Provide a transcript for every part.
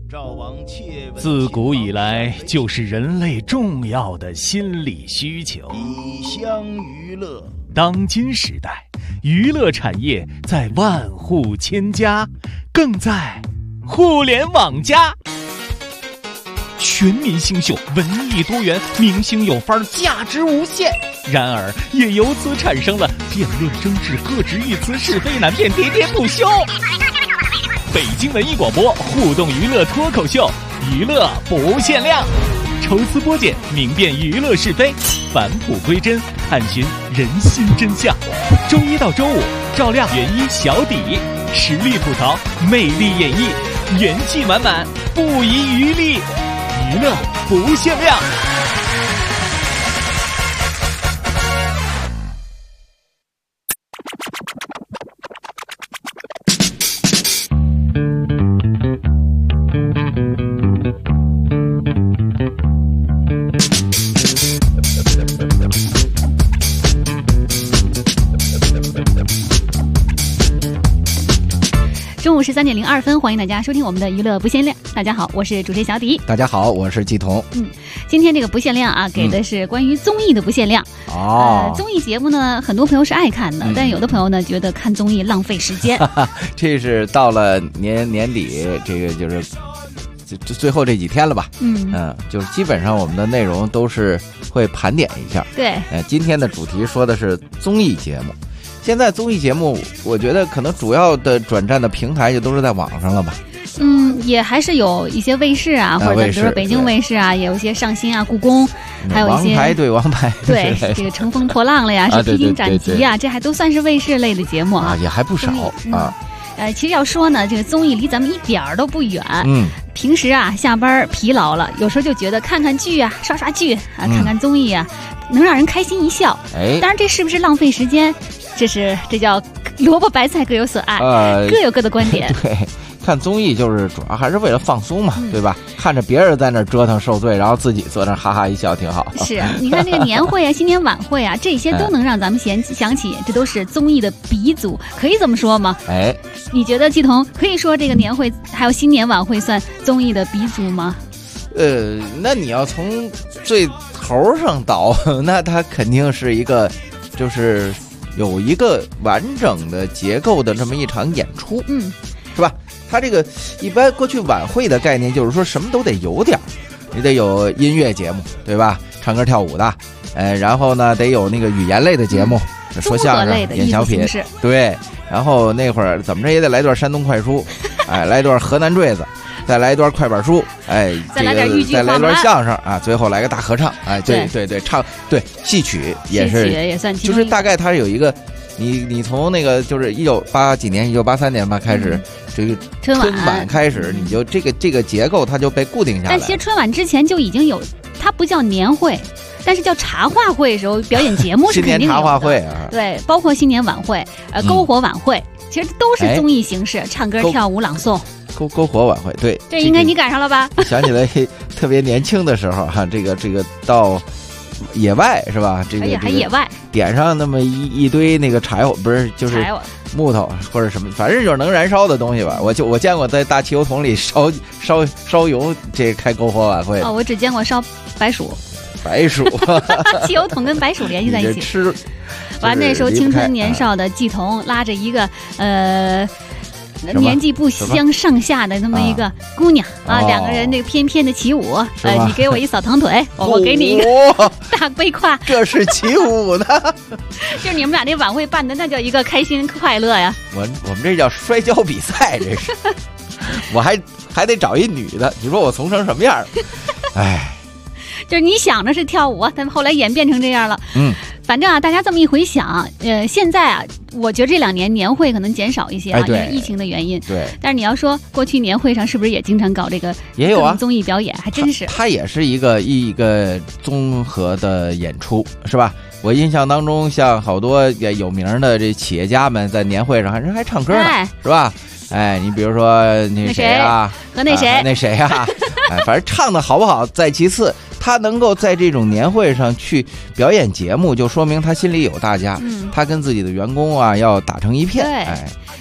自古以来就是人类重要的心理需求。 以乡娱乐。 当今时代，娱乐产业在万户千家，更在互联网加。全民星秀，文艺多元，明星有范儿，价值无限。然而，也由此产生了辩论争执、各执一词、是非难辨、喋喋不休。北京文艺广播互动娱乐脱口秀，娱乐不限量，抽丝剥茧，明辨娱乐是非，返璞归真，探寻人心真相。周一到周五，照亮原一小底，实力吐槽，魅力演绎，元气满满，不遗余力，娱乐不限量。 中午13:02，欢迎大家收听我们的娱乐不限量。大家好，我是主持人小迪。 大家好，我是季彤。 今天这个不限量啊，给的是关于综艺的不限量。综艺节目呢，很多朋友是爱看的，但有的朋友呢觉得看综艺浪费时间。 这是到了年底，这个就是最后这几天了吧？就是基本上我们的内容都是会盘点一下。 对， 今天的主题说的是综艺节目。现在综艺节目，我觉得可能主要的转战的平台就都是在网上了吧？ 也还是有一些卫视啊，或者比如说北京卫视啊，也有一些上新啊、故宫，还有一些王牌对王牌， 对这个乘风破浪了呀，是披荆斩棘啊，这还都算是卫视类的节目啊， 也还不少啊。 其实要说呢，这个综艺离咱们一点儿都不远。平时啊，下班疲劳了，有时候就觉得看看剧啊，刷刷剧啊，看看综艺啊，能让人开心一笑。当然这是不是浪费时间？这叫萝卜白菜各有所爱，各有各的观点。 对，看综艺就是主要还是为了放松嘛，对吧？看着别人在那折腾受罪，然后自己坐那哈哈一笑，挺好。 是，你看这个年会啊、新年晚会啊，这些都能让咱们想起，这都是综艺的鼻祖，可以这么说吗？你觉得季彤可以说这个年会还有新年晚会算综艺的鼻祖吗？ 那你要从最头上倒，那它肯定是一个，就是有一个完整的结构的这么一场演出，是吧？它这个一般过去晚会的概念就是说什么都得有点，你得有音乐节目，对吧？唱歌跳舞的，然后呢得有那个语言类的节目，说相声、演小品，对。然后那会儿怎么着也得来段山东快书，来段河南坠子。再来一段快板书， 再来点豫剧， 再来一段相声啊，最后来个大合唱，对，唱对戏曲也是， 也算就是大概它有一个，你从那个就是1983年吧开始，这个春晚开始，你就这个结构它就被固定下来。 但其实春晚之前就已经有，它不叫年会，但是叫茶话会的时候，表演节目是肯定有的。 新年茶话会啊， 对，包括新年晚会、篝火晚会，其实都是综艺形式，唱歌跳舞朗诵。 篝火晚会，对， 这应该你赶上了吧？ 想起来特别年轻的时候哈，这个到野外是吧？ 还野外点上那么一堆那个柴火，不是就是木头或者什么，反正就是能燃烧的东西吧。我见过在大汽油桶里烧油，这开篝火晚会。 我只见过烧白薯。汽油桶跟白薯联系在一起吃。 完那时候青春年少的季彤拉着一个年纪不相上下的那么一个姑娘两个人那个翩翩的起舞，你给我一扫堂腿，我给你一个大背胯， 这是起舞呢？ 就是你们俩那晚会办的那叫一个开心快乐呀！ 我们这叫摔跤比赛，这是我还得找一女的，你说我怂成什么样？ 就是你想着是跳舞，但后来演变成这样了。反正大家这么一回想，现在我觉得这2年年会可能减少一些因为疫情的原因。 对。 但是你要说过去年会上是不是也经常搞这个？ 也有综艺表演，还真是。 它也是一个综合的演出，是吧？我印象当中，像好多有名的这企业家们在年会上还唱歌呢，是吧？你比如说那谁啊， 和那谁啊，反正唱的好不好在其次。他能够在这种年会上去表演节目，就说明他心里有大家，他跟自己的员工要打成一片。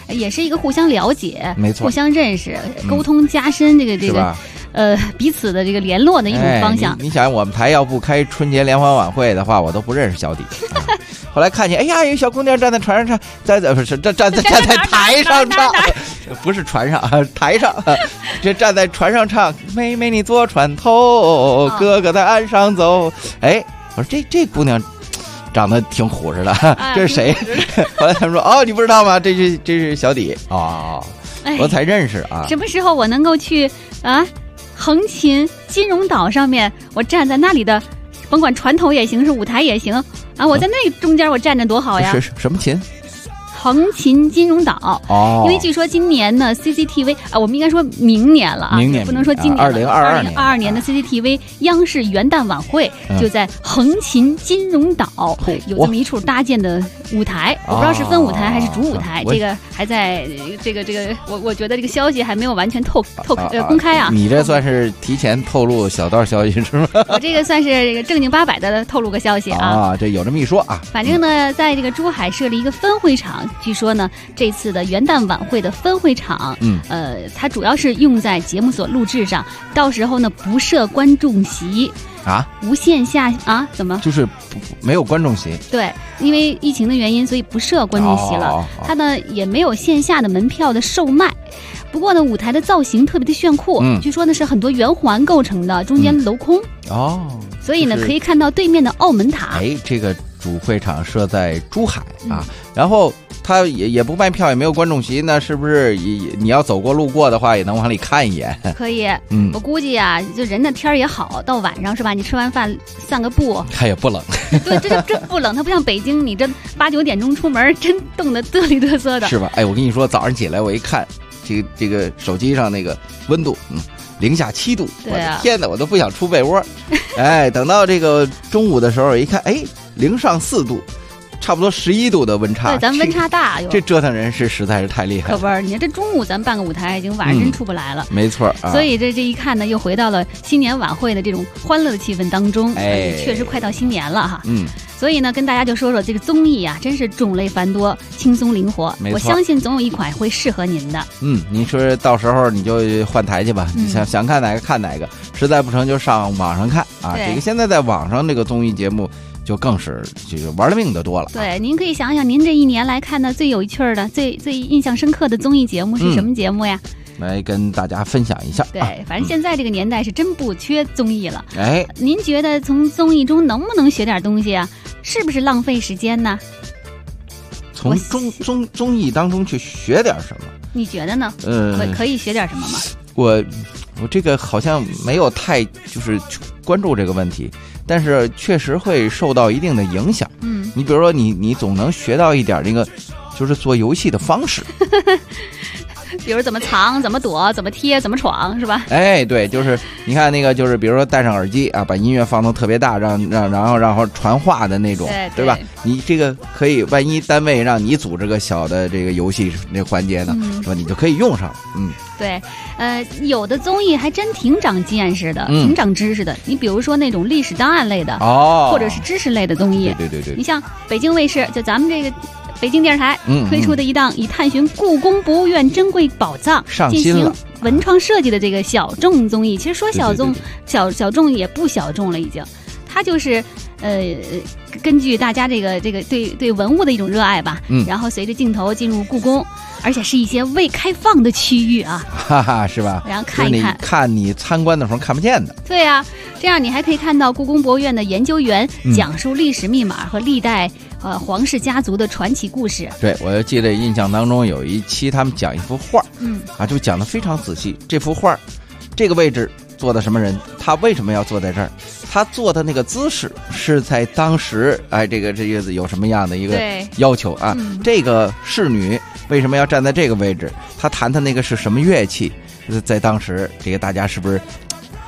也是一个互相了解， 没错， 互相认识，沟通加深这个彼此的这个联络的一种方向。 你想，我们台要不开春节联欢晚会的话，我都不认识小迪。后来看见，哎呀，有小姑娘站在船上唱，站在台上唱，不是船上啊，台上，这站在船上唱，妹妹你坐船头，哥哥在岸上走。哎，我说这姑娘长得挺虎实的，这是谁？后来他们说，哦，你不知道吗？这是小迪哦，我才认识啊。 什么时候我能够去横琴金融岛上面，我站在那里的，甭管船头也行，是舞台也行啊，我在那中间我站着多好呀！ 是什么琴？ 横琴金融岛哦，因为据说今年呢 CCTV 我们应该说明年了啊， 明年不能说今年 ，2022 年的 CCTV 央视元旦晚会就在横琴金融岛有这么一处搭建的舞台，我不知道是分舞台还是主舞台，这个还在这个我觉得这个消息还没有完全公开啊。 你这算是提前透露小道消息是吗？ 我这个算是这个正经八百的透露个消息啊， 这有这么一说啊。 反正呢，在这个珠海设立一个分会场。据说呢，这次的元旦晚会的分会场，它主要是用在节目所录制上，到时候呢不设观众席啊， 无线下啊，怎么？ 就是没有观众席。 对，因为疫情的原因，所以不设观众席了。它呢也没有线下的门票的售卖。不过呢，舞台的造型特别的炫酷，据说呢是很多圆环构成的，中间镂空所以呢可以看到对面的澳门塔。 这个主会场设在珠海啊，然后他也不卖票，也没有观众席，那是不是你要走过路过的话，也能往里看一眼？ 可以，我估计啊，就人的天也好，到晚上是吧？你吃完饭散个步， 它也不冷。 对，这不冷，它不像北京，你这8、9点钟出门，真冻得嘚里嘚瑟的， 是吧？哎，我跟你说，早上起来我一看，这个手机上那个温度，零下7度，我的天哪，我都不想出被窝。哎，等到这个中午的时候，一看，哎，零上4度。差不多11度的温差， 对，咱们温差大， 这折腾人实在是太厉害了。 可不是，你看这中午咱办个舞台，已经晚上真出不来了。 没错， 所以这一看呢，又回到了新年晚会的这种欢乐的气氛当中。确实快到新年了哈。所以呢，跟大家就说说这个综艺啊，真是种类繁多，轻松灵活。我相信总有一款会适合您的。您说到时候你就换台去吧，你想看哪个看哪个，实在不成就上网上看啊。这个现在在网上这个综艺节目。就更是这个玩了命的多了。 对，您可以想想，您这一年来看的最有趣的、最印象深刻的综艺节目是什么节目呀？ 来跟大家分享一下。 对，反正现在这个年代是真不缺综艺了。您觉得从综艺中能不能学点东西啊？是不是浪费时间呢？ 从综艺当中去学点什么？ 你觉得呢？可以学点什么吗？ 我这个好像没有太就是关注这个问题。但是确实会受到一定的影响。你比如说你总能学到一点那个，就是做游戏的方式。 比如怎么藏、怎么躲、怎么贴、怎么闯，是吧？ 对，就是你看那个，就是比如说戴上耳机啊，把音乐放到特别大，然后传话的那种，对吧？你这个可以，万一单位让你组织个小的这个游戏那环节呢，是吧？你就可以用上。 对，有的综艺还真挺长见识的，挺长知识的。你比如说那种历史档案类的，或者是知识类的综艺。 对。 你像北京卫视，就咱们这个北京电视台推出的一档以探寻故宫博物院珍贵宝藏进行文创设计的这个小众综艺。其实说小众，小众也不小众了，已经。它就是根据大家这个对文物的一种热爱吧，然后随着镜头进入故宫，而且是一些未开放的区域啊， 哈哈，是吧？ 然后看一看，你参观的时候看不见的。 对啊，这样你还可以看到故宫博物院的研究员讲述历史密码和历代皇室家族的传奇故事。 对，我记得印象当中有一期他们讲一幅画，就讲得非常仔细。这幅画，这个位置坐的什么人？他为什么要坐在这儿？他坐的那个姿势是在当时，这个有什么样的一个要求啊？这个侍女为什么要站在这个位置？他弹的那个是什么乐器？在当时，这个大家是不是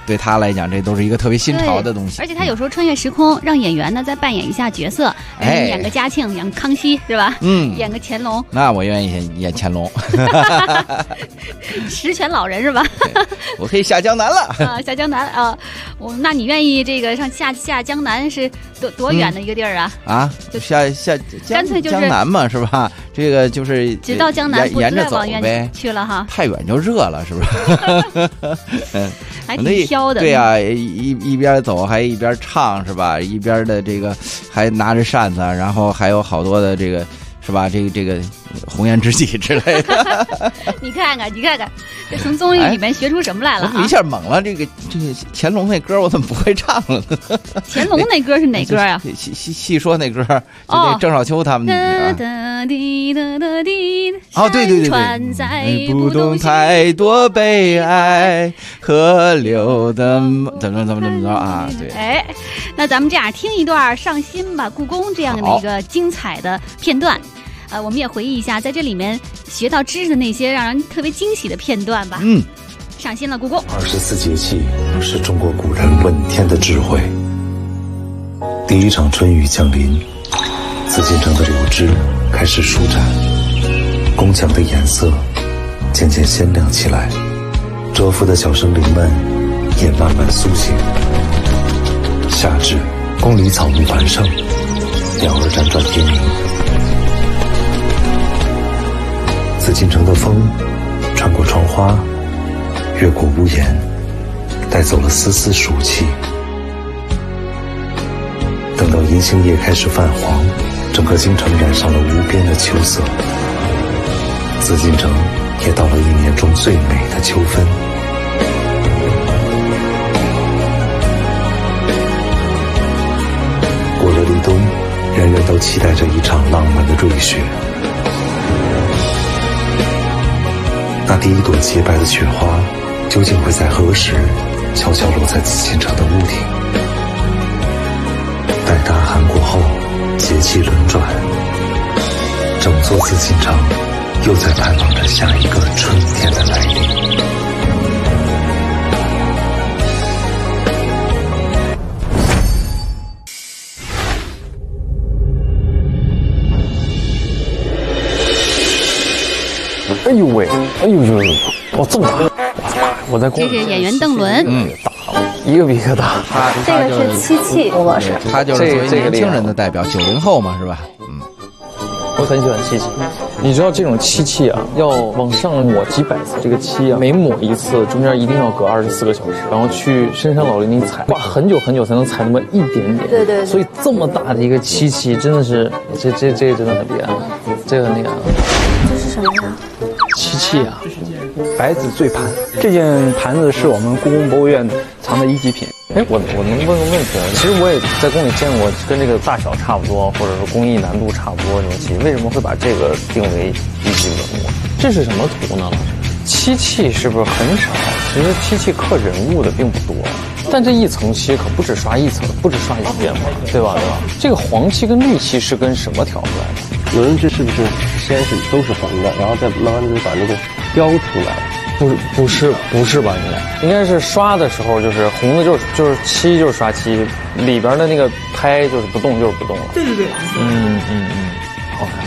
对他来讲，这都是一个特别新潮的东西。 而且他有时候穿越时空，让演员呢再扮演一下角色，演个嘉庆，演个康熙，是吧？演个乾隆。 那我愿意演乾隆。 十全老人是吧？ 我可以下江南了啊！下江南啊！那你愿意这个上下江南是多远的一个地儿啊？ 啊，就下干脆就是江南嘛，是吧？这个就是直到江南， 沿着走呗， 去了哈。 太远就热了，是不是？ 还挺飘的。 对呀，一边走还一边唱，是吧？一边的这个还拿着扇子，然后还有好多的这个。是吧？这个红颜知己之类的， 你看看，这从综艺里面学出什么来了？ 一下懵了，这个乾隆那歌我怎么不会唱了呢？ 乾隆那歌是哪歌呀？ 细说那歌，就那郑少秋他们的。哦，对， 船载不动太多悲哀，河流的怎么啊？对。 哎，那咱们这样听一段上新吧，故宫这样的一个精彩的片段。我们也回忆一下，在这里面学到知识的那些让人特别惊喜的片段吧。上新了故宫。 24节气是中国古人问天的智慧。第一场春雨降临，紫禁城的柳枝开始舒展，宫墙的颜色渐渐鲜亮起来，蛰伏的小生灵们也慢慢苏醒。夏至，宫里草木繁盛，鸟儿辗转天鸣。紫禁城的风穿过窗花，越过屋檐，带走了丝丝暑气。等到银杏叶开始泛黄，整个京城染上了无边的秋色。紫禁城也到了一年中最美的秋分。过了立冬，人人都期待着一场浪漫的瑞雪。那第一朵洁白的雪花，究竟会在何时悄悄落在紫禁城的屋顶？待大寒过后，节气轮转，整座紫禁城又在盼望着下一个春天的来临。 哎呦喂，哎呦，哇，这么大！我在这是演员邓伦， 一个比一个大。 这个是漆器工作室， 他就是作为年轻人的代表，90后嘛，是吧？ 我很喜欢漆器。你知道这种漆器啊，要往上抹几百次这个漆啊，每抹一次中间一定要隔24个小时，然后去深山老林里采，哇，很久很久才能采那么一点点。 对。 所以这么大的一个漆器，真的是这真的很厉害，这个很厉害。 这是什么呀？ 漆器啊， 白子醉盘，这件盘子是我们故宫博物院藏的一级品。 哎，我能问个问题啊？其实我也在宫里见过跟这个大小差不多，或者是工艺难度差不多这种漆，为什么会把这个定为一级文物？这是什么图呢？漆器是不是很少？其实漆器刻人物的并不多，但这一层漆可不止刷一层，不止刷一遍嘛，对吧？这个黄漆跟绿漆是跟什么调出来的？ 有人这是不是先是都是红的，然后再慢慢的把那个雕出来？ 不是吧？应该是刷的时候就是红的，就是漆就是刷漆，里边的那个胎就是不动就是不动了。 对。 好看。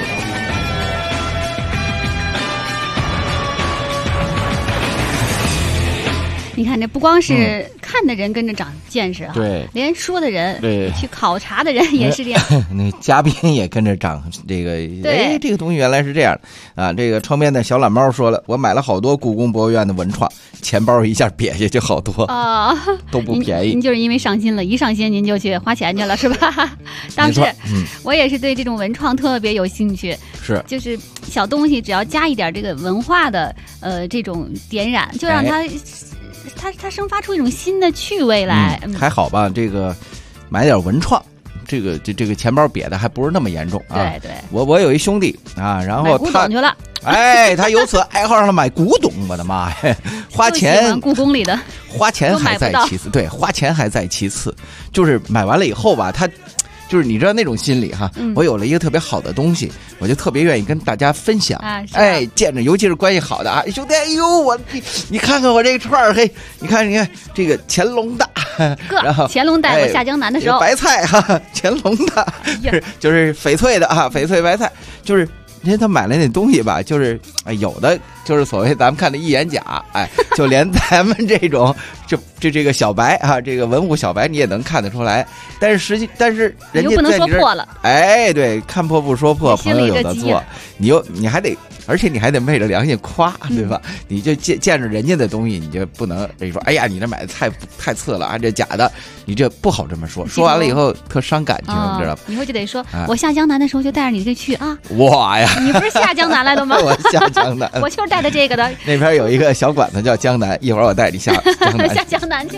你看，这不光是看的人跟着长见识啊， 对， 连说的人， 对， 去考察的人也是这样。 那嘉宾也跟着长这个，哎，这个东西原来是这样啊！这个窗边的小懒猫说了，我买了好多故宫博物院的文创，钱包一下瘪下去好多啊，都不便宜。 您就是因为上心了，一上心您就去花钱去了，是吧？当时我也是对这种文创特别有兴趣， 是， 就是小东西只要加一点这个文化的这种点染，就让它。它生发出一种新的趣味来， 还好吧？这个买点文创，这个钱包瘪的还不是那么严重啊。 对， 我有一兄弟啊，然后他去了， 哎，他由此爱好上了买古董，我的妈呀！花钱故宫里的， 花钱还在其次，对，花钱还在其次，就是买完了以后吧，他就是你知道那种心理哈，我有了一个特别好的东西，我就特别愿意跟大家分享。哎，见着尤其是关系好的啊，兄弟，哎呦你看看我这个串儿，嘿，你看这个乾隆的，然后乾隆带我下江南的时候， 白菜哈，乾隆的，就是翡翠的啊，翡翠白菜，就是因为他买了那东西吧，就是有的就是所谓咱们看的一眼假，哎，就连咱们这种这个小白啊，这个文物小白你也能看得出来，但是人家不能说破了， 哎，对，看破不说破，朋友有的做，你还得。而且你还得昧着良心夸，对吧？你就见着人家的东西，你就不能说，哎呀，你这买的太次了啊，这假的，你这不好这么说。说完了以后特伤感情，知道吧？ 以后就得说，我下江南的时候就带着你这去啊。 哇呀！ 你不是下江南来的吗？ 我下江南， 我就是带着这个的。 那边有一个小馆子叫江南，一会儿我带你下江南。 下江南去。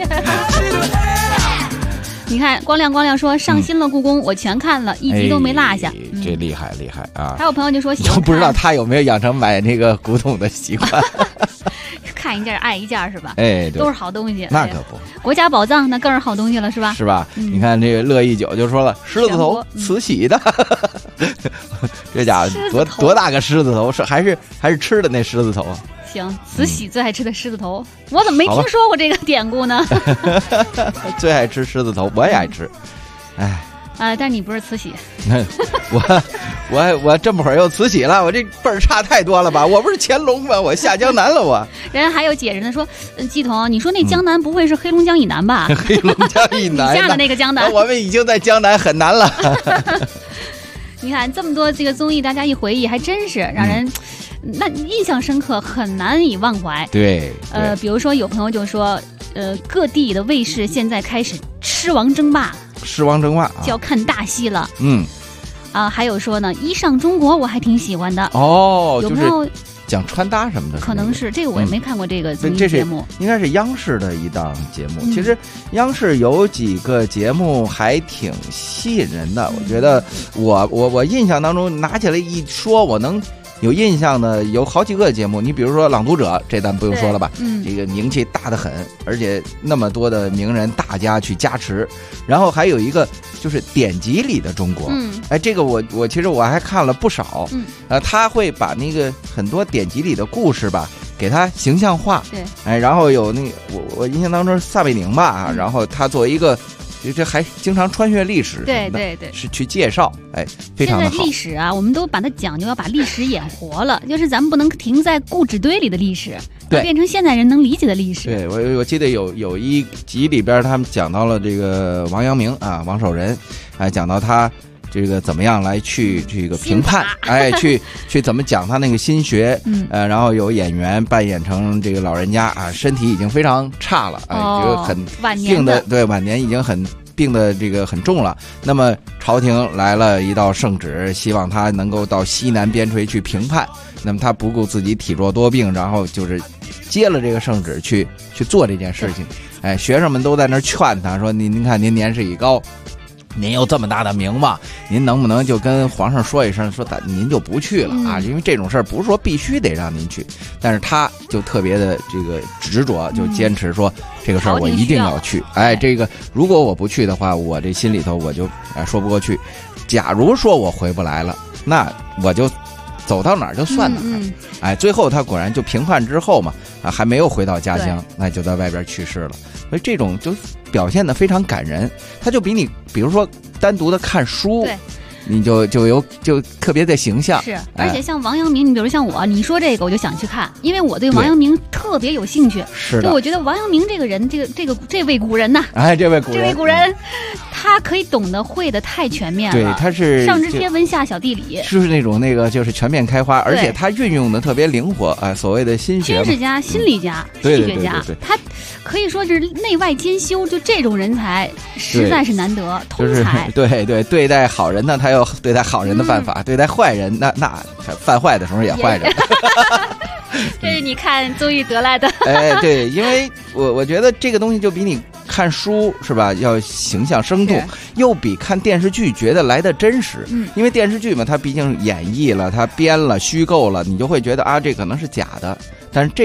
你看光亮说上新了故宫，我全看了，一集都没落下， 这厉害啊！ 还有朋友就说， 都不知道他有没有养成买那个古董的习惯。 看一件爱一件是吧？ 哎， 都是好东西。 那可不， 国家宝藏那更是好东西了，是吧？ 是吧？你看这个乐意酒就说了，狮子头慈禧的，这家伙多大个狮子头？是还是吃的那狮子头啊？ 行，慈禧最爱吃的狮子头，我怎么没听说过这个典故呢？ 最爱吃狮子头，我也爱吃， 但是你不是慈禧。 我这么会儿又慈禧了，我这辈儿差太多了吧？我不是乾隆吗？我下江南了我。 人还有解释呢，说季彤，你说那江南不会是黑龙江以南吧？ 黑龙江以南， 你下的那个江南， 我们已经在江南很难了。 你看这么多这个综艺，大家一回忆，还真是让人。那印象深刻，很难以忘怀。 对， 比如说有朋友就说，各地的卫视现在开始狮王争霸，就要看大戏了。还有说呢，一上中国我还挺喜欢的哦， 有朋友讲穿搭什么的， 可能是这个我也没看过这个综艺节目， 应该是央视的一档节目。其实央视有几个节目还挺吸引人的，我觉得我印象当中拿起来一说，我能。有印象的有好几个节目，你比如说《朗读者》，这咱不用说了吧？这个名气大得很，而且那么多的名人大家去加持。然后还有一个就是典籍里的中国，这个我其实我还看了不少，他会把那个很多典籍里的故事吧，给它形象化， 对， 然后有那我印象当中是撒贝宁吧，然后他作为一个。这还经常穿越历史， 对， 是去介绍，非常的好。 现在历史啊，我们都把它讲究要把历史演活了，就是咱们不能停在故纸堆里的历史，要变成现代人能理解的历史。 对，我记得有一集里边，他们讲到了这그王阳明啊，王守仁，讲到他这个怎么样来去这个评判，去怎么讲他那个心学，然后有演员扮演成这个老人家啊，身体已经非常差了，这个很病的，对，晚年已经很病的这个很重了。那么朝廷来了一道圣旨，希望他能够到西南边陲去评判。那么他不顾自己体弱多病，然后就是接了这个圣旨去做这件事情。学生们都在那儿劝他说：“您看您年事已高。”您有这么大的名望，您能不能就跟皇上说一声，说您就不去了啊？因为这种事儿不是说必须得让您去，但是他就特别的这个执着，就坚持说这个事儿我一定要去。这个如果我不去的话，我这心里头我就说不过去。假如说我回不来了，那我就走到哪儿就算哪儿。最后他果然就评判之后嘛，还没有回到家乡，那就在外边去世了。所以这种就表现得非常感人，他就比你比如说单独的看书，你就特别的形象。 是，而且像王阳明，你比如像我，你说这个我就想去看，因为我对王阳明特别有兴趣。 是的， 就我觉得王阳明这个人，这位古人呐， 这位古人。 他可以懂得会的太全面了， 对，他是上知天文下晓地理， 就是那种就是全面开花，而且他运用的特别灵活，所谓的心学军事家、心理家、戏学家，他可以说是内外兼修，就这种人才实在是难得，通才。 对待好人呢，他有对待好人的办法；对待坏人，那犯坏的时候也坏着。 这是你看综艺得来的。 对，因为我觉得这个东西就比你看书是吧，要形象生动，又比看电视剧觉得来的真实。因为电视剧嘛，它毕竟演绎了，它编了，虚构了，你就会觉得这可能是假的。但是这种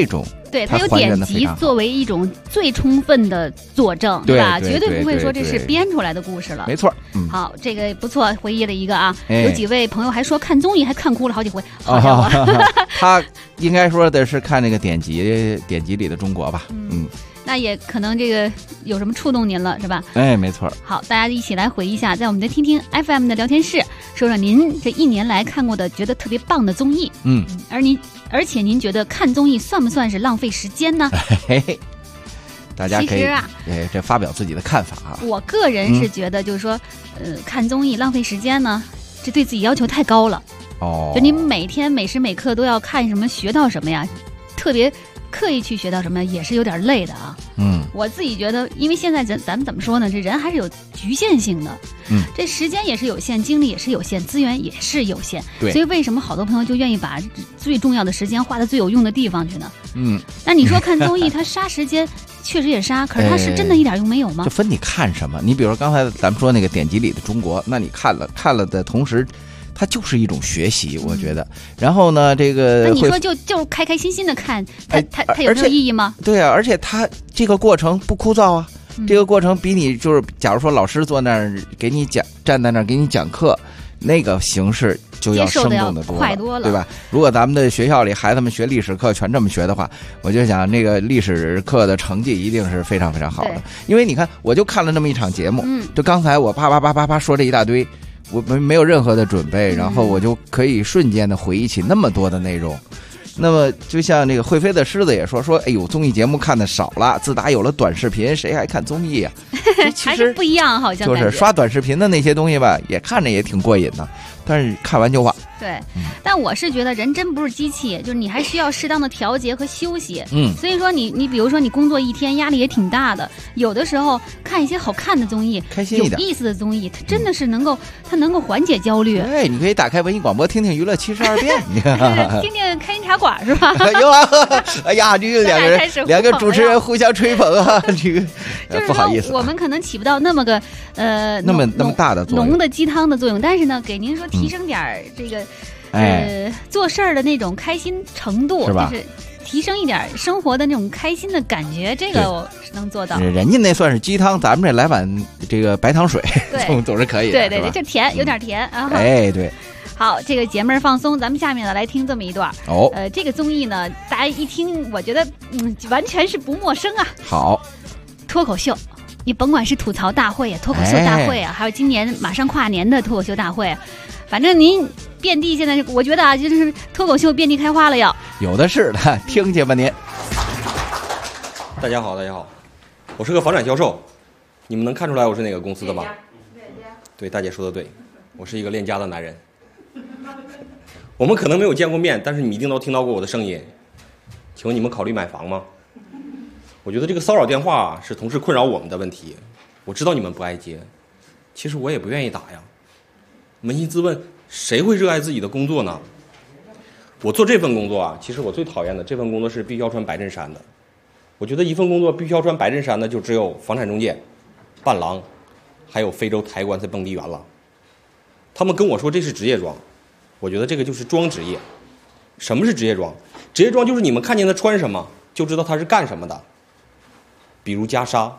对，它有典籍作为一种最充分的佐证，对吧？绝对不会说这是编出来的故事了。 没错。 好，这个不错，回忆了一个啊。有几位朋友还说看综艺还看哭了好几回，好家伙！ 他应该说的是看那个典籍里的中国吧？ 那也可能这个有什么触动您了，是吧？ 哎，没错。 好，大家一起来回忆一下，在我们的听听 FM 的聊天室，说说您这一年来看过的觉得特别棒的综艺。而且您觉得看综艺算不算是浪费时间呢？ 大家可以这发表自己的看法啊。 我个人是觉得，就是说，看综艺浪费时间呢，这对自己要求太高了。就你每天每时每刻都要看什么学到什么呀，特别刻意去学到什么也是有点累的啊。我自己觉得，因为现在咱们怎么说呢？这人还是有局限性的。这时间也是有限，精力也是有限，资源也是有限。 对。 所以为什么好多朋友就愿意把最重要的时间花在最有用的地方去呢？那你说看综艺，它杀时间确实也杀，可是它是真的一点用没有吗？ 就分你看什么。你比如说刚才咱们说那个典籍里的中国，那你看了的同时，它就是一种学习，我觉得。然后呢，这个那你说就开开心心的看，它有没有意义吗？ 对啊，而且它这个过程不枯燥啊。这个过程比你就是假如说老师坐那儿给你讲，站在那儿给你讲课，那个形式就要生动的快多了， 对吧？如果咱们的学校里孩子们学历史课全这么学的话，我就想那个历史课的成绩一定是非常非常好的。因为你看，我就看了那么一场节目，就刚才我啪说这一大堆，我没有任何的准备，然后我就可以瞬间的回忆起那么多的内容。那么就像那个会飞的狮子也说，哎呦，综艺节目看的少了，自打有了短视频，谁还看综艺啊？ 还是不一样，好像就是刷短视频的那些东西吧，也看着也挺过瘾的，但是看完就忘。 对，但我是觉得人真不是机器，就是你还需要适当的调节和休息。所以说你比如说你工作一天压力也挺大的，有的时候看一些好看的综艺， 开心一点， 有意思的综艺，它真的是能够缓解焦虑。 对，你可以打开文艺广播听听娱乐72遍， 听听开心茶馆是吧？ 有啊，哎呀，这个两个主持人互相吹捧啊，这个不好意思， 我们可能起不到那么个那么大的作用， 浓的鸡汤的作用，但是呢，给您说提升点这个。做事儿的那种开心程度，就是提升一点生活的那种开心的感觉，这个我是能做到。 人家那算是鸡汤，咱们这来碗这个白糖水，总是可以的。 对，就甜，有点甜啊。 对。 好，这个节目放松，咱们下面呢来听这么一段。这个综艺呢，大家一听，我觉得完全是不陌生啊。 好， 脱口秀。你甭管是吐槽大会啊、脱口秀大会啊，还有今年马上跨年的脱口秀大会，反正您遍地现在，我觉得啊，就是脱口秀遍地开花了要。 有的是的，听去吧您。 大家好，我是个房产销售，你们能看出来我是哪个公司的吗？对，大姐说的对，我是一个恋家的男人。我们可能没有见过面，但是你们一定都听到过我的声音。请问你们考虑买房吗？我觉得这个骚扰电话是同事困扰我们的问题，我知道你们不爱接，其实我也不愿意打呀。扪心自问，谁会热爱自己的工作呢？我做这份工作啊，其实我最讨厌的这份工作是必须要穿白衬衫的。我觉得一份工作必须要穿白衬衫的，就只有房产中介、伴郎，还有非洲抬棺材蹦迪员了。他们跟我说这是职业装，我觉得这个就是装职业。什么是职业装？职业装就是你们看见他穿什么，就知道他是干什么的。比如袈裟，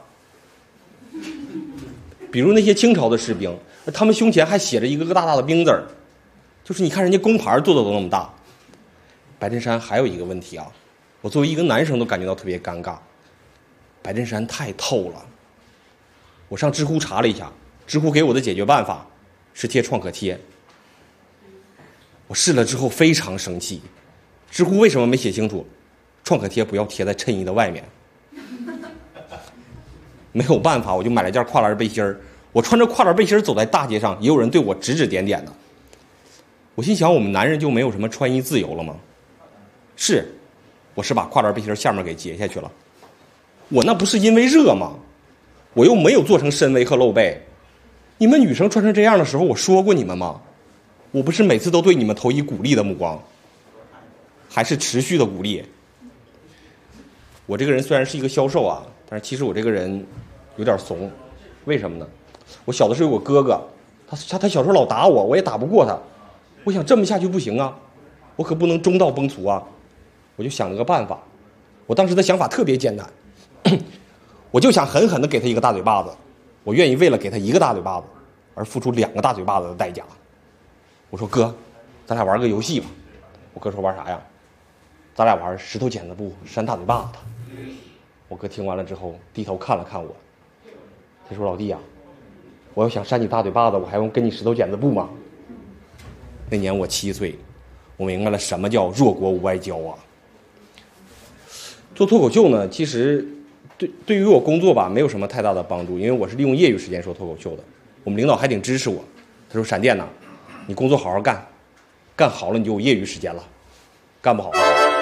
比如那些清朝的士兵，他们胸前还写着一个个大大的兵字儿，就是你看人家工牌做的都那么大。白衬衫还有一个问题啊，我作为一个男生都感觉到特别尴尬，白衬衫太透了。我上知乎查了一下，知乎给我的解决办法是贴创可贴。我试了之后非常生气，知乎为什么没写清楚创可贴不要贴在衬衣的外面？没有办法，我就买了件跨栏背心儿。我穿着跨栏背心儿走在大街上，也有人对我指指点点的。我心想，我们男人就没有什么穿衣自由了吗？我是把跨栏背心儿下面给截下去了。我那不是因为热吗？我又没有做成深 V 和露背。你们女生穿成这样的时候，我说过你们吗？我不是每次都对你们投以鼓励的目光，还是持续的鼓励。我这个人虽然是一个销售啊，但是其实我这个人有点怂。为什么呢？我小的时候有个哥哥，他小时候老打我，我也打不过他。我想这么下去不行啊，我可不能中道崩殂啊。我就想了个办法， 我当时的想法特别简单，我就想狠狠地给他一个大嘴巴子，我愿意为了给他一个大嘴巴子而付出2个大嘴巴子的代价。我说哥，咱俩玩个游戏吧。我哥说玩啥呀？咱俩玩石头剪子布扇大嘴巴子。我哥听完了之后低头看了看我，他说老弟呀，我要想扇你大嘴巴子，我还用跟你石头剪子布吗？那年我7岁，我明白了什么叫弱国无外交啊。做脱口秀呢，其实对于我工作吧没有什么太大的帮助，因为我是利用业余时间说脱口秀的。我们领导还挺支持我，他说闪电呐，你工作好好干，干好了你就有业余时间了，干不好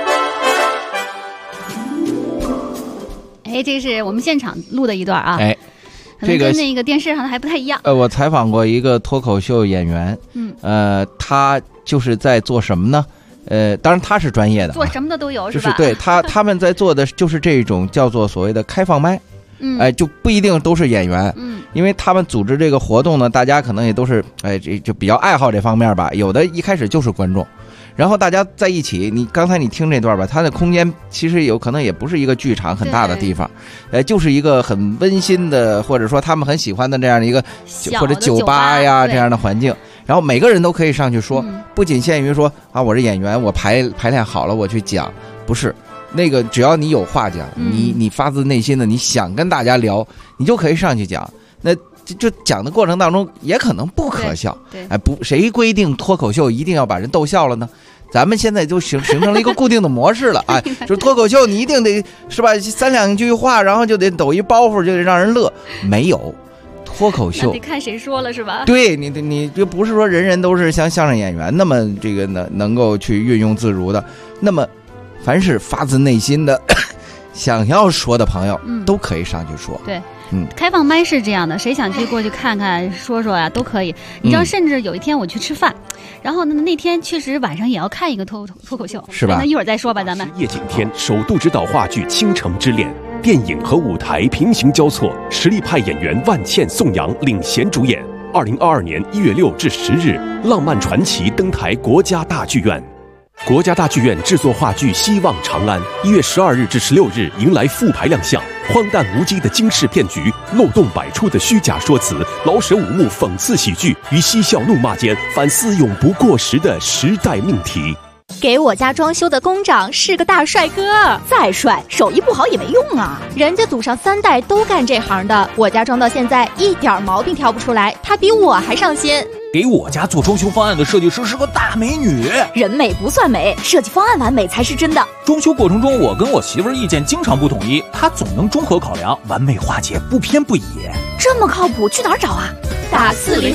哎，这是我们现场录的一段啊。 哎， 这个跟那个电视上的还不太一样。 我采访过一个脱口秀演员，他就是在做什么呢？当然他是专业的， 做什么的都有，是吧？ 就是对他们在做的就是这种叫做所谓的开放麦，就不一定都是演员，因为他们组织这个活动呢，大家可能也都是这就比较爱好这方面吧，有的一开始就是观众。然后大家在一起，你刚才你听这段吧，它的空间其实有可能也不是一个剧场很大的地方，就是一个很温馨的，或者说他们很喜欢的这样的一个或者酒吧呀这样的环境。然后每个人都可以上去说，不仅限于说啊我是演员，我排练好了我去讲，不是那个只要你有话讲，你发自内心的你想跟大家聊，你就可以上去讲。那就讲的过程当中也可能不可笑，不，谁规定脱口秀一定要把人逗笑了呢？咱们现在就形成了一个固定的模式了啊，就是脱口秀你一定得是吧，3两句话，然后就得抖一包袱，就得让人乐。没有脱口秀， 得看谁说了是吧？ 对，你就不是说人人都是像相声演员那么这个能够去运用自如的。那么，凡是发自内心的想要说的朋友，都可以上去说。 对。开放麦是这样的，谁想去过去看看说说呀都可以。你知道，甚至有一天我去吃饭，然后那天确实晚上也要看一个脱口秀， 是吧？ 那一会儿再说吧，咱们。 叶景天首度执导话剧《倾城之恋》，电影和舞台平行交错，实力派演员万茜、宋阳领衔主演。2022年1月6至10日，浪漫传奇登台国家大剧院。国家大剧院制作话剧《希望长安》，1月12日至16日迎来复排亮相。荒诞无稽的惊世骗局，漏洞百出的虚假说辞，老舍五幕讽刺喜剧与嬉笑怒骂间反思永不过时的时代命题。 给我家装修的工长是个大帅哥，再帅手艺不好也没用啊，人家祖上3代都干这行的，我家装到现在一点毛病挑不出来，他比我还上心。 给我家做装修方案的设计师是个大美女， 人美不算美，设计方案完美才是真的。 装修过程中我跟我媳妇儿意见经常不统一，她总能综合考量，完美化解，不偏不倚。 这么靠谱，去哪儿找啊？打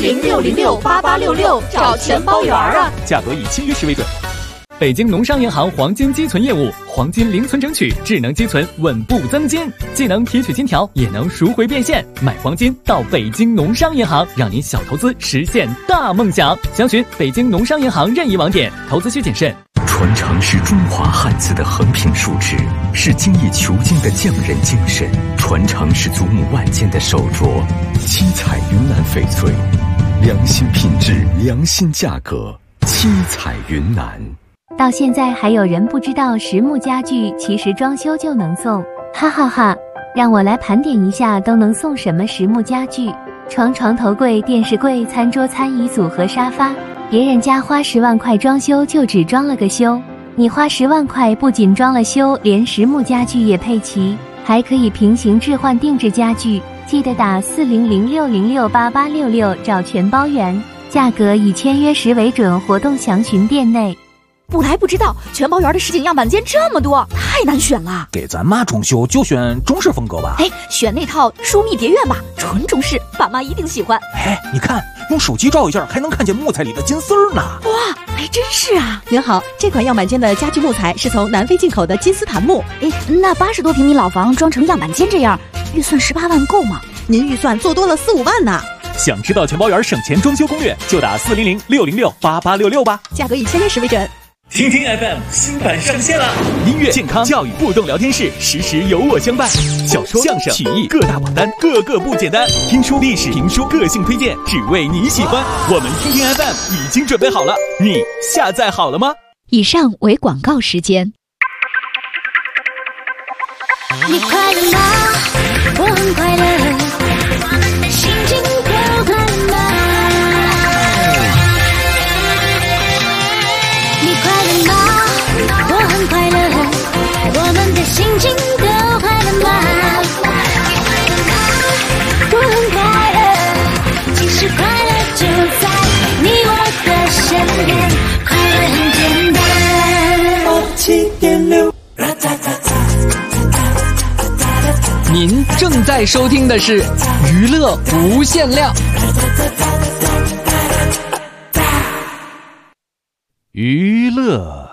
400-606-8866找全包圆啊， 价格以签约时为准。北京农商银行黄金积存业务，黄金零存整取，智能积存，稳步增金，既能提取金条，也能赎回变现。买黄金到北京农商银行，让您小投资实现大梦想。详询北京农商银行任意网点，投资需谨慎。 传承是中华汉字的横平竖直，是精益求精的匠人精神；传承是祖母万件的手镯，七彩云南翡翠，良心品质，良心价格，七彩云南。 到现在还有人不知道实木家具其实装修就能送，哈哈哈！让我来盘点一下都能送什么实木家具：床、床头柜、电视柜、餐桌、餐椅组和沙发。别人家花10万块装修就只装了个修，你花10万块不仅装了修，连实木家具也配齐，还可以平行置换定制家具。记得打400-606-8866找全包圆，价格以签约时为准，活动详询店内。 不来不知道，全包圆的实景样板间这么多，太难选了。 给咱妈装修就选中式风格吧。 选那套疏密蝶院吧，纯中式，爸妈一定喜欢。 你看，用手机照一下，还能看见木材里的金丝儿呢。 哇，还真是啊！ 您好，这款样板间的家具木材是从南非进口的金丝檀木。 那80多平米老房装成样板间这样，预算18万够吗？ 您预算做多了4-5万呢。 想知道全包圆省钱装修攻略，就打400-606-8866吧。 价格以签约时为准。 听听 FM 新版上线了，音乐、健康、教育互动聊天室，时时有我相伴。小说、相声、曲艺各大榜单，个个不简单。听书、历史、评书、个性推荐，只为你喜欢。我们听听 FM 已经准备好了，你下载好了吗？ 以上为广告时间。 你快乐吗？我很快乐，心情都快乐吗？你快乐吗？我很快乐，我们的心情都快乐吗？我很快乐，其实快乐就在你我的身边，快乐很简单。87.6。 您正在收听的是娱乐无限量。 娱乐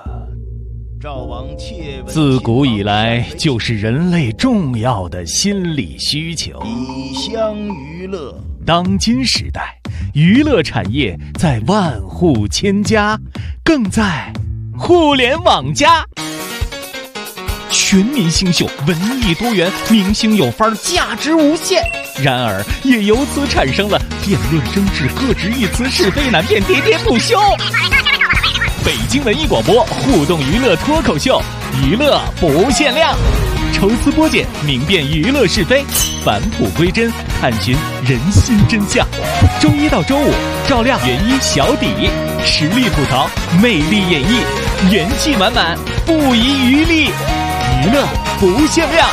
自古以来就是人类重要的心理需求。 以香娱乐， 当今时代，娱乐产业在万户千家，更在互联网加。全民星秀，文艺多元，明星有范儿，价值无限。然而，也由此产生了辩论争执、各执一词、是非难辨、喋喋不休。北京文艺广播互动娱乐脱口秀，娱乐不限量，抽丝剥茧，明辨娱乐是非，返璞归真，探寻人心真相。周一到周五，照亮原一小底，实力吐槽，魅力演绎，元气满满，不遗余力。娱乐不限量。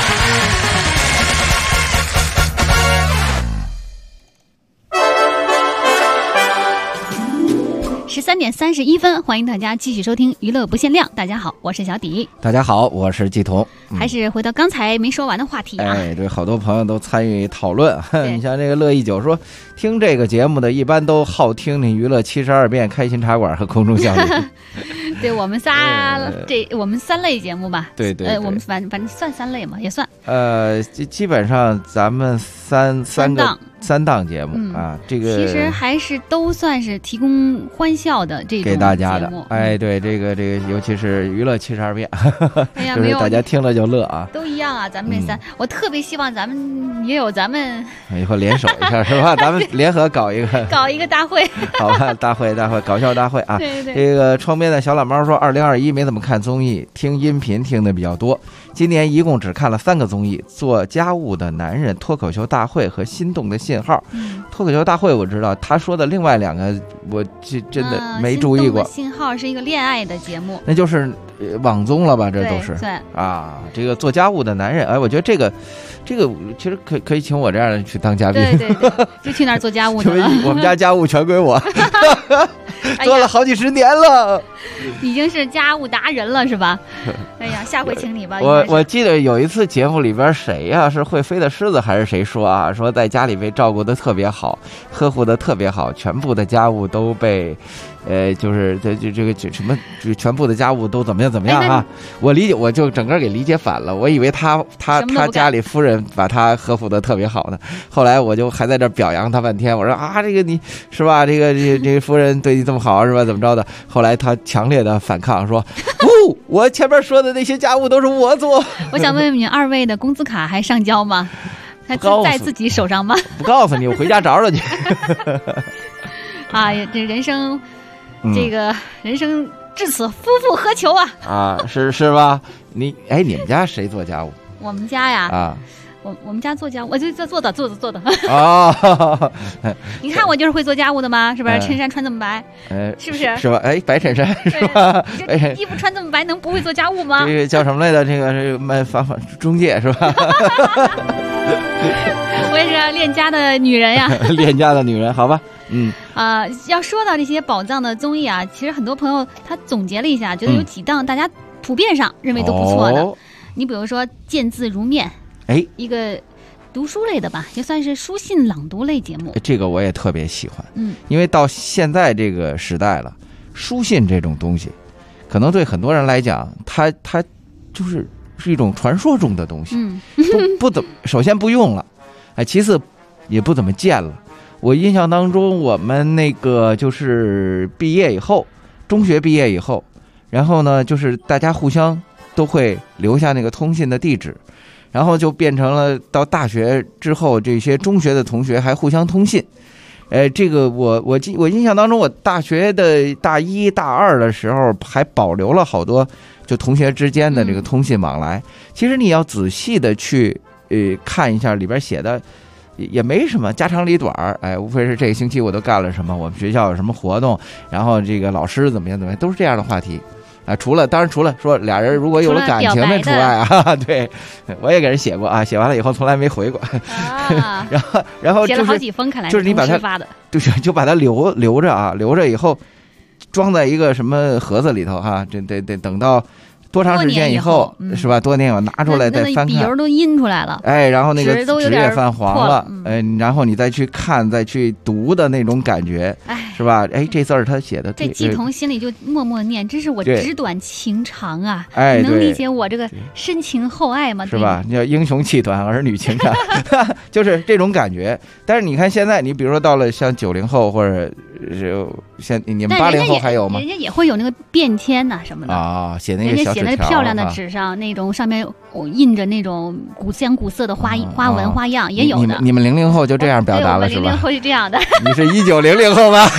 13点31分，欢迎大家继续收听娱乐不限量。大家好，我是小迪。 大家好，我是季彤。 还是回到刚才没说完的话题啊！ 哎，对，好多朋友都参与讨论。你像这个乐意九说，听这个节目的一般都好听那娱乐72变、开心茶馆和空中效应。 对我们仨，我们3类节目吧。 对对， 我们反正算3类嘛，也算。 基本上咱们三档节目啊，这个其实还是都算是提供欢笑的这种给大家的节目。 哎，对，这个，尤其是娱乐72变， 哎呀， 就是大家听了就乐啊。 都一样啊，咱们这3，我特别希望咱们也有咱们以后联手一下是吧？咱们联合搞一个大会， 好吧？大会搞笑大会啊！ 对对。 这个窗边的小懒猫说，2021没怎么看综艺，听音频听的比较多。今年一共只看了3个综艺：做家务的男人、脱口秀大会和心动的信号。脱口秀大会我知道，他说的另外2个我真的没注意过。 信号是一个恋爱的节目， 那就是网综了吧？这都是对啊。这个做家务的男人，哎，我觉得这个其实可以请我这样的去当嘉宾。 对，就去那儿做家务去了。 我们家家务全归我。做了好几10年了， 已经是家务达人了是吧？哎呀，下回请你吧。 我记得有一次节目里边谁呀，是会飞的狮子还是谁说啊？说在家里被照顾的特别好，呵护的特别好，全部的家务都被。就是这个什么，全部的家务都怎么样啊？我理解，我就整个给理解反了。我以为他家里夫人把他呵护的特别好呢。后来我就还在这表扬他半天，我说啊，这个你是吧？这个夫人对你这么好是吧？怎么着的？后来他强烈的反抗说，我前面说的那些家务都是我做。 我想问问你2位的工资卡还上交吗？还在自己手上吗？ 不告诉你，我回家找找去。 啊，这人生。这个人生至此，夫复何求啊！ 啊，是吧？你们家谁做家务？ 我们家呀， 啊， 我们家做家务，我就做的。 哦， 你看我就是会做家务的吗？是不是？衬衫穿这么白，是不是？ 是吧？哎，白衬衫是吧？ 衣服穿这么白，能不会做家务吗？ 这个叫什么来着？这个是卖中介是吧？ 我也是恋家的女人呀。 恋家的女人，好吧。 要说到这些宝藏的综艺啊，其实很多朋友他总结了一下，觉得有几档大家普遍上认为都不错的。你比如说《见字如面》，一个读书类的吧，也算是书信朗读类节目。 这个我也特别喜欢，因为到现在这个时代了，书信这种东西，可能对很多人来讲，它就是一种传说中的东西，不怎么，首先不用了，其次也不怎么见了。我印象当中，我们那个就是毕业以后，中学毕业以后，然后呢，就是大家互相都会留下那个通信的地址，然后就变成了到大学之后，这些中学的同学还互相通信。这个我印象当中，我大学的大1、大2的时候还保留了好多， 就同学之间的这个通信往来。其实你要仔细的去看一下里边写的。也没什么家长里短儿，无非是这个星期我都干了什么，我们学校有什么活动，然后这个老师怎么样，都是这样的话题。当然除了说俩人如果有了感情的除外啊，对，我也给人写过啊，写完了以后从来没回过，然后写了好几封，看来就是你把它就把它留着啊，留着以后装在一个什么盒子里头哈，这得等到。多长时间以后是吧？多年以后拿出来再翻看， 笔油都印出来了， 然后那个纸也泛黄了，然后你再去看、再去读的那种感觉，是吧？这字儿他写的， 这季童心里就默默念，真是我纸短情长啊！你能理解我这个深情厚爱吗？ 是吧？叫英雄气短，儿女情长，就是这种感觉。但是你看现在，你比如说到了像90后或者像你们80后还有吗？ 人家也会有那个便签呐什么的啊，写那个小纸条。 写在漂亮的纸上，那种上面印着那种古色的花纹花样也有的。 你们00后就这样表达了是吧？ 我们00后是这样的。 你是1900后吗？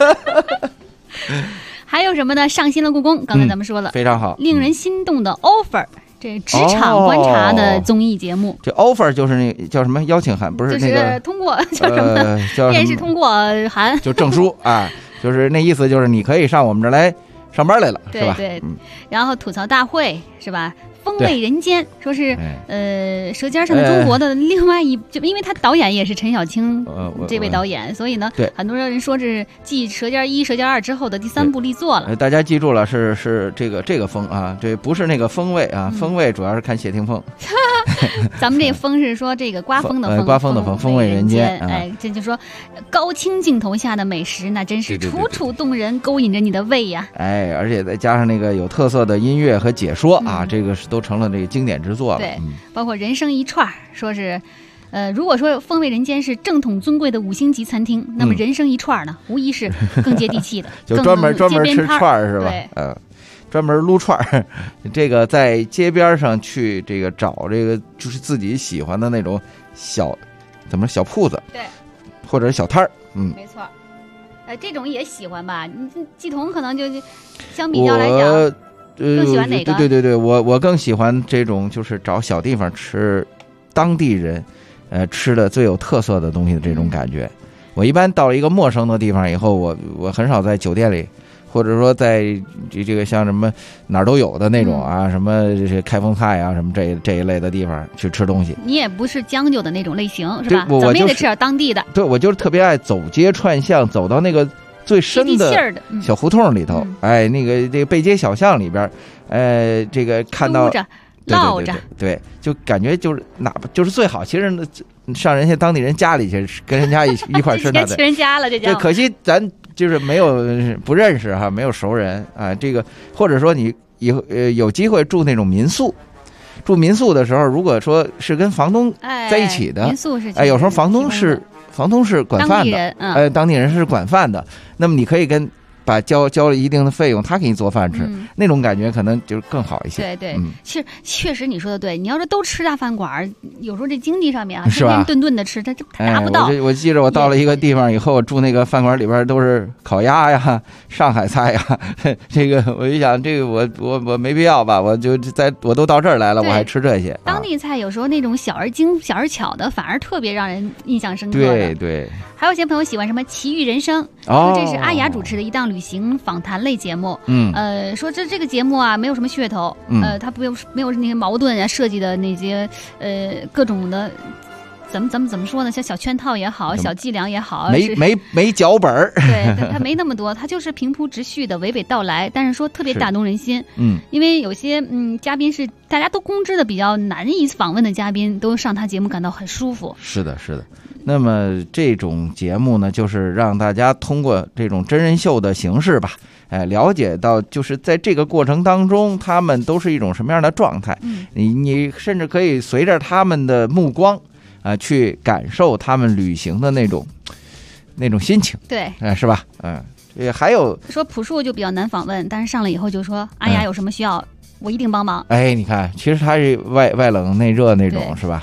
还有什么呢？上新了故宫，刚才咱们说了， 非常好， 令人心动的 offer。这职场观察的综艺节目， 这 offer 就是那叫什么邀请函，不是那个就是通过叫什么面试通过函， 就证书啊，就是那意思，就是你可以上我们这儿来上班来了，是吧？ 对，然后吐槽大会是吧？风味人间，说是舌尖上的中国的另外一，就因为他导演也是陈小青这位导演，所以呢，很多人说是继舌尖1、舌尖2之后的第3部力作了。 大家记住了，是这个风啊，这不是那个风味啊，风味主要是看谢霆锋。 咱们这风是说这个刮风的风， 刮风的风，风味人间。 这就说高清镜头下的美食，那真是楚楚动人，勾引着你的胃呀。 而且再加上那个有特色的音乐和解说啊，这个都成了这个经典之作了。 对，包括人生一串，说是，如果说风味人间是正统尊贵的5星级餐厅，那么人生一串呢，无疑是更接地气的， 就专门吃串是吧？专门撸串儿，这个在街边上去这个找这个就是自己喜欢的那种小铺子，对，或者小摊儿， 没错。这种也喜欢吧？季童可能就相比较来讲。更喜欢哪个？ 对，我更喜欢这种，就是找小地方吃，当地人，吃的最有特色的东西的这种感觉。我一般到了一个陌生的地方以后，我很少在酒店里，或者说在这个像什么哪儿都有的那种啊，什么这些开封菜啊，什么这一类的地方去吃东西。 你也不是将就的那种类型，是吧？咱们也得吃点当地的。 对，我就是特别爱走街串巷，走到那个最深的小胡同里头，那个这个背街小巷里边，这个看到唠着， 对，就感觉就是就是最好。其实上人家当地人家里去，跟人家一块吃那的， 去人家了，这家伙。 对，可惜咱就是没有不认识哈，没有熟人啊。这个或者说你以后有机会住那种民宿。住民宿的时候，如果说是跟房东在一起的， 民宿是有时候房东是管饭的，当地人是管饭的，那么你可以交了一定的费用，他给你做饭吃，那种感觉可能就是更好一些。 对，确实你说的对。你要是都吃大饭馆，有时候这经济上面啊，天天顿的吃，他达不到。 我记着我到了一个地方以后，住那个饭馆里边都是烤鸭呀、上海菜呀，这个我一想，这个我没必要吧，我都到这儿来了，我还吃这些。 当地菜有时候那种小而精、小而巧的，反而特别让人印象深刻的。 对。 还有些朋友喜欢什么《奇遇人生》，说这是阿雅主持的一档旅行访谈类节目。说这个节目啊没有什么噱头，它没有那些矛盾啊，设计的那些各种的。怎么说呢？像小圈套也好，小伎俩也好， 没脚本儿。 对，它没那么多，它就是平铺直叙的娓娓道来，但是说特别打动人心。因为有些嘉宾是大家都公知的比较难以访问的嘉宾，都上他节目感到很舒服。 是的。那么这种节目呢，就是让大家通过这种真人秀的形式吧，了解到就是在这个过程当中，他们都是一种什么样的状态。你甚至可以随着他们的目光。去感受他们旅行的那种心情， 对， 是吧？还有说朴树就比较难访问，但是上了以后就说阿雅有什么需要，我一定帮忙。 你看，其实他是外冷内热那种，是吧？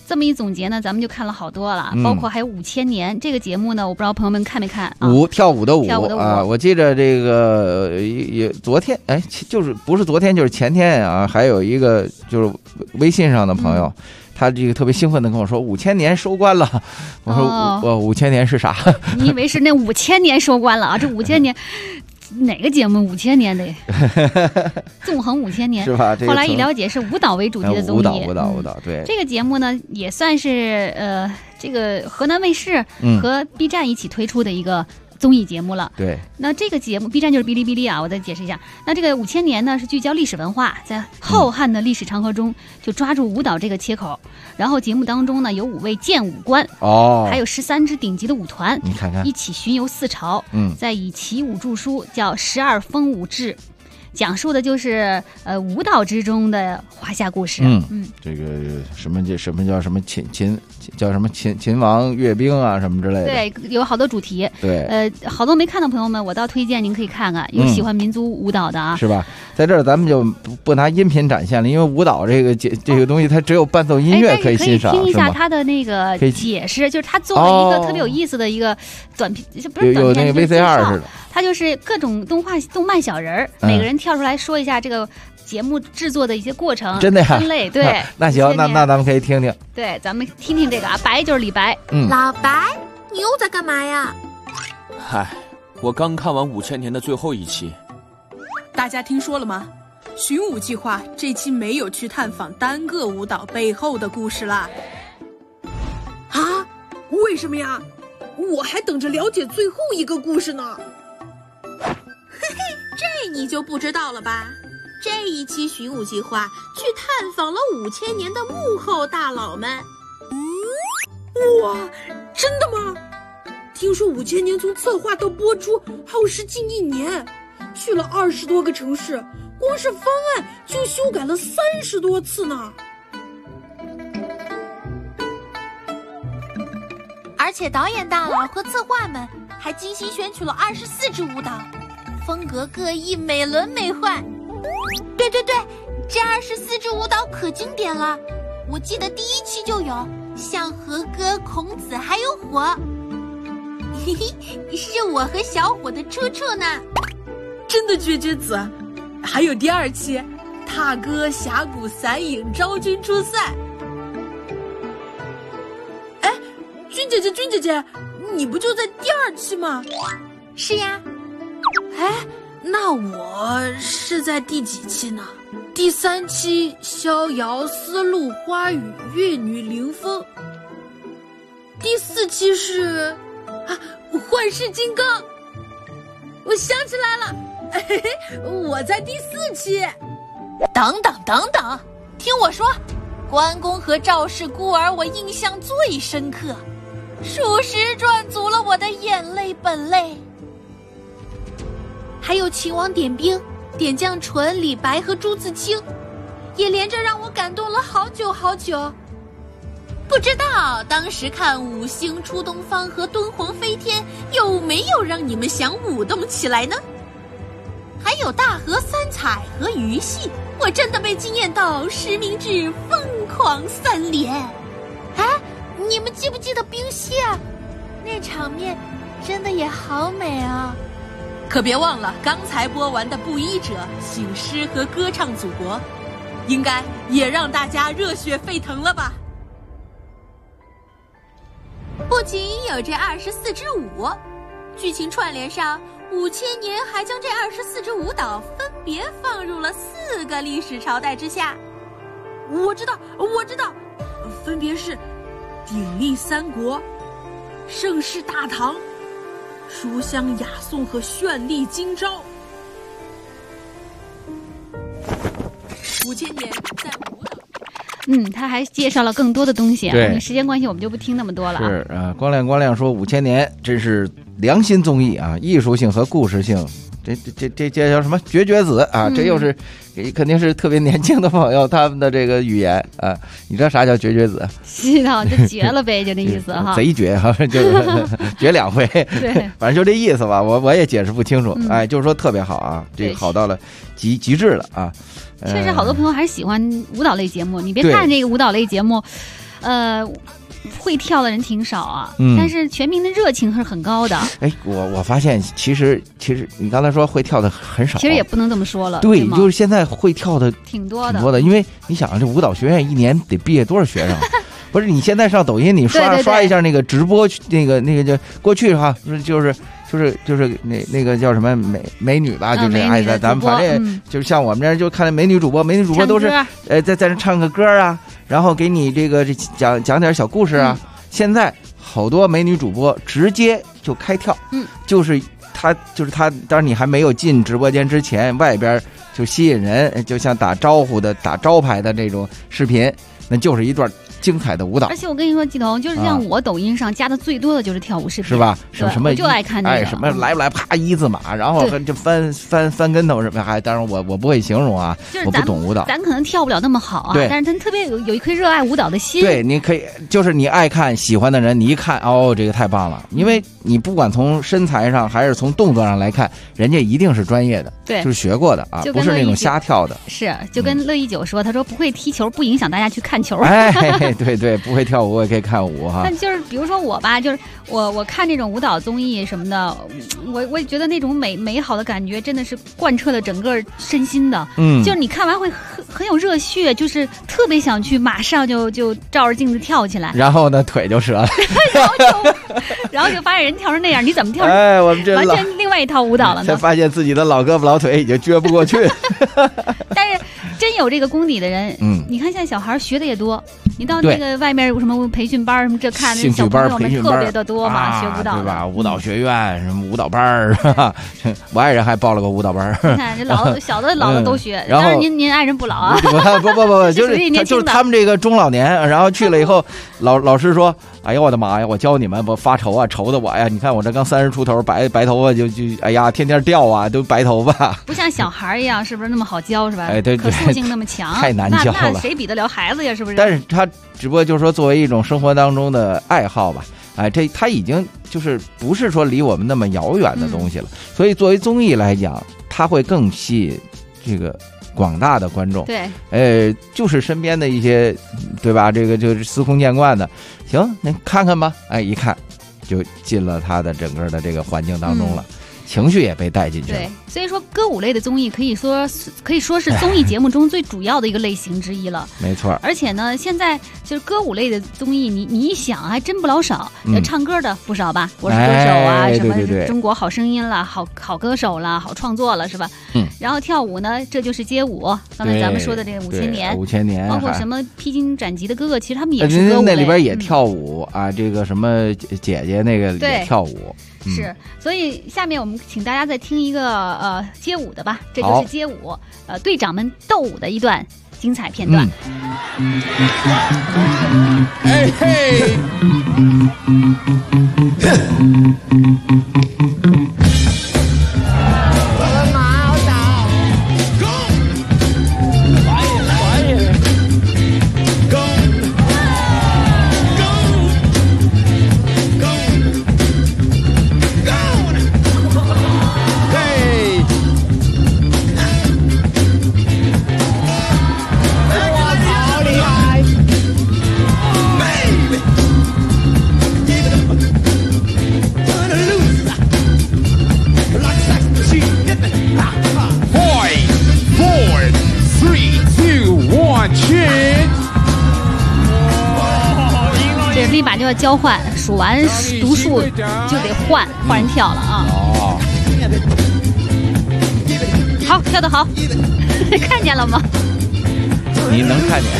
这么一总结呢，咱们就看了好多了，包括还有5000年这个节目呢，我不知道朋友们看没看啊？ 跳舞的舞啊！我记着这个也昨天就是不是昨天就是前天啊，还有一个就是微信上的朋友。他这个特别兴奋的跟我说5000年收官了，我说我5000年是啥？ 你以为是那5000年收官了啊？这5000年哪个节目5000年的？纵横5000年是吧？ 后来一了解是舞蹈为主题的综艺， 舞蹈对。 这个节目呢也算是这个河南卫视和 B 站一起推出的一个综艺节目了。 对， 那这个节目 B 站就是哔哩哔哩啊，我再解释一下。那这个5000年呢是聚焦历史文化，在浩瀚的历史长河中就抓住舞蹈这个切口，然后节目当中呢有5位剑舞官还有13支顶级的舞团， 你看看一起巡游4朝，再以其舞著书，叫12风舞志。讲述的就是舞蹈之中的华夏故事。 这个什么叫什么秦王阅兵啊什么之类的。 对，有好多主题。 对， 好多没看的朋友们，我倒推荐您可以看看，有喜欢民族舞蹈的啊。 是吧？在这儿咱们就不拿音频展现了，因为舞蹈这个东西它只有伴奏音乐可以欣赏。 可以听一下它的那个解释，就是他做了一个特别有意思的一个短片，不是短片， 有那个 VCR 似的。 它就是各种动漫小人儿，每个人跳出来说一下这个节目制作的一些过程， 真的呀？ 分类对。 那行，那咱们可以听听。 对，咱们听听这个啊，白就是李白。 老白，你又在干嘛呀？ 嗨，我刚看完5000年的最后一期。 大家听说了吗？寻舞计划这期没有去探访单个舞蹈背后的故事啦。 啊？为什么呀？我还等着了解最后一个故事呢。 这你就不知道了吧？这一期寻舞计划去探访了5000年的幕后大佬们。 哇，真的吗？听说5000年从策划到播出耗时近1年，去了20多个城市，光是方案就修改了30多次呢。 而且导演大佬和策划们还精心选取了24支舞蹈，风格各异，美轮美奂。对，这24支舞蹈可经典了，我记得第1期就有像和歌、孔子还有火。嘿嘿，是我和小伙的车车呢。 真的绝子，还有第2期踏歌、峡谷、散影、昭君出塞。哎，君姐姐，你不就在第2期吗？ 是呀。 哎，那我是在第几期呢？第3期逍遥、丝路、花语、乐女、凌风。第4期是幻世金刚。我想起来了，嘿嘿，我在第4期。 等等，听我说，关公和赵氏孤儿我印象最深刻，属实赚足了我的眼泪本泪。还有秦王点兵、点将淳、李白和朱自清，也连着让我感动了好久好久。不知道当时看五星出东方和敦煌飞天有没有让你们想舞动起来呢？还有大河三彩和鱼戏，我真的被惊艳到实名制疯狂3连。哎，你们记不记得冰溪啊？那场面真的也好美啊！ 可别忘了刚才播完的布衣者、醒狮和歌唱祖国，应该也让大家热血沸腾了吧？ 不仅有这24支舞，剧情串联上5000年还将这24支舞蹈分别放入了4个历史朝代之下。 我知道，分别是鼎立三国、盛世大唐、书香雅颂和绚丽今朝。 5000年在舞蹈。 他还介绍了更多的东西啊。 对， 时间关系我们就不听那么多了啊。 是啊，光亮说5000年真是良心综艺啊，艺术性和故事性，这叫什么绝子啊？这又是肯定是特别年轻的朋友他们的这个语言啊。你知道啥叫绝子？ 知道，就绝了呗，就那意思哈。 贼绝哈，就是绝2回。 对， 反正就这意思吧。我也解释不清楚。哎，就是说特别好啊，这个好到了极致了啊。 确实，好多朋友还是喜欢舞蹈类节目。你别看这个舞蹈类节目， 会跳的人挺少啊，但是全民的热情是很高的。 哎，我发现其实你刚才说会跳的很少， 其实也不能这么说了。 对，就是现在会跳的挺多的， 因为你想这舞蹈学院一年得毕业多少学生？不是，你现在上抖音，你刷一下那个直播，那个就过去哈，就是那个叫什么美女吧，就是咱们反正就是像我们这儿就看美女主播都是在这唱个歌啊，然后给你这个讲点小故事啊。现在好多美女主播直接就开跳，就是她，当然你还没有进直播间之前，外边就吸引人，就像打招呼的、打招牌的这种视频，那就是一段精彩的舞蹈。 而且我跟你说，季彤，就是像我抖音上加的最多的就是跳舞视频， 是吧？什么我就爱看这个， 什么来不来啪一字马，然后就翻跟头什么，还当然我不会形容啊，我不懂舞蹈， 咱可能跳不了那么好啊，但是咱特别有一颗热爱舞蹈的心。 对，你可以就是你爱看喜欢的人，你一看这个太棒了，因为你不管从身材上还是从动作上来看，人家一定是专业的， 对， 就是学过的啊，不是那种瞎跳的。 是，就跟乐一九说，他说不会踢球不影响大家去看球。 对，不会跳舞也可以看舞哈。 但就是比如说我吧，就是我看这种舞蹈综艺什么的，我觉得那种美好的感觉真的是贯彻了整个身心的。就是你看完会很有热血，就是特别想去马上就照着镜子跳起来。 然后呢，腿就折了。 然后就发现人跳成那样，你怎么跳？ 我们这完全另外一套舞蹈了呢。 才发现自己的老胳膊老腿已经撅不过去。 但是真有这个功底的人，你看现在小孩学的也多。你到那个外面有什么培训班什么，这看那小朋友们特别的多嘛，学舞蹈对吧？舞蹈学院什么舞蹈班是吧？我爱人还报了个舞蹈班。 你看这小的老的都学，当然您爱人不老啊。 不，就是他们这个中老年，然后去了以后，老师说：“哎呀，我的妈呀，我教你们不发愁啊，愁的我呀！你看我这刚30出头，白头发就哎呀，天天掉啊，都白头发。 不像小孩一样，是不是那么好教是吧？ 对， 可塑性那么强， 太难教了。 那谁比得了孩子呀？是不是？ 但是他只不过就是说作为一种生活当中的爱好吧，他已经就是不是说离我们那么遥远的东西了，所以作为综艺来讲，它会更吸引这个广大的观众。 对， 就是身边的一些，对吧？这个就是司空见惯的，行，那看看吧。一看就进了他的整个的这个环境当中了。情绪也被带进去了。 对，所以说歌舞类的综艺可以说是综艺节目中最主要的一个类型之一了。 没错。 而且呢，现在就是歌舞类的综艺，你一想还真不老少。唱歌的不少吧？我是歌手啊，什么中国好声音啦，好歌手啦，好创作了，是吧？然后跳舞呢，这就是街舞。刚才咱们说的这个 5000年， 包括什么披荆斩棘的哥哥，其实他们也是歌舞类。 那里边也跳舞啊，这个什么姐姐那个也跳舞。 是，所以下面我们请大家再听一个街舞的吧，这就是街舞队长们斗舞的一段精彩片段。 哎嘿！ 这立马就要交换，数完读数就得换人跳了啊！好，跳得好，看见了吗？ 你能看见？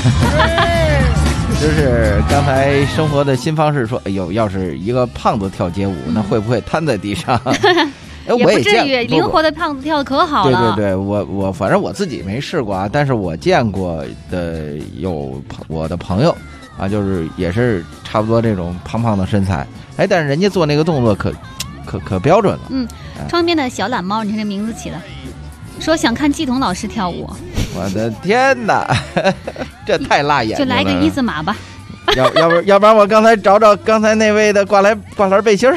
就是刚才生活的新方式说，哎呦，要是一个胖子跳街舞，那会不会瘫在地上？ 也不至于，灵活的胖子跳的可好了。 对，我反正我自己没试过啊，但是我见过的有我的朋友啊，就是也是差不多这种胖胖的身材，但是人家做那个动作可标准了。 窗边的小懒猫，你看这名字起的，说想看季彤老师跳舞。 我的天哪，这太辣眼睛了！ 就来个一字马吧。 要不然我刚才找刚才那位的挂篮背心儿。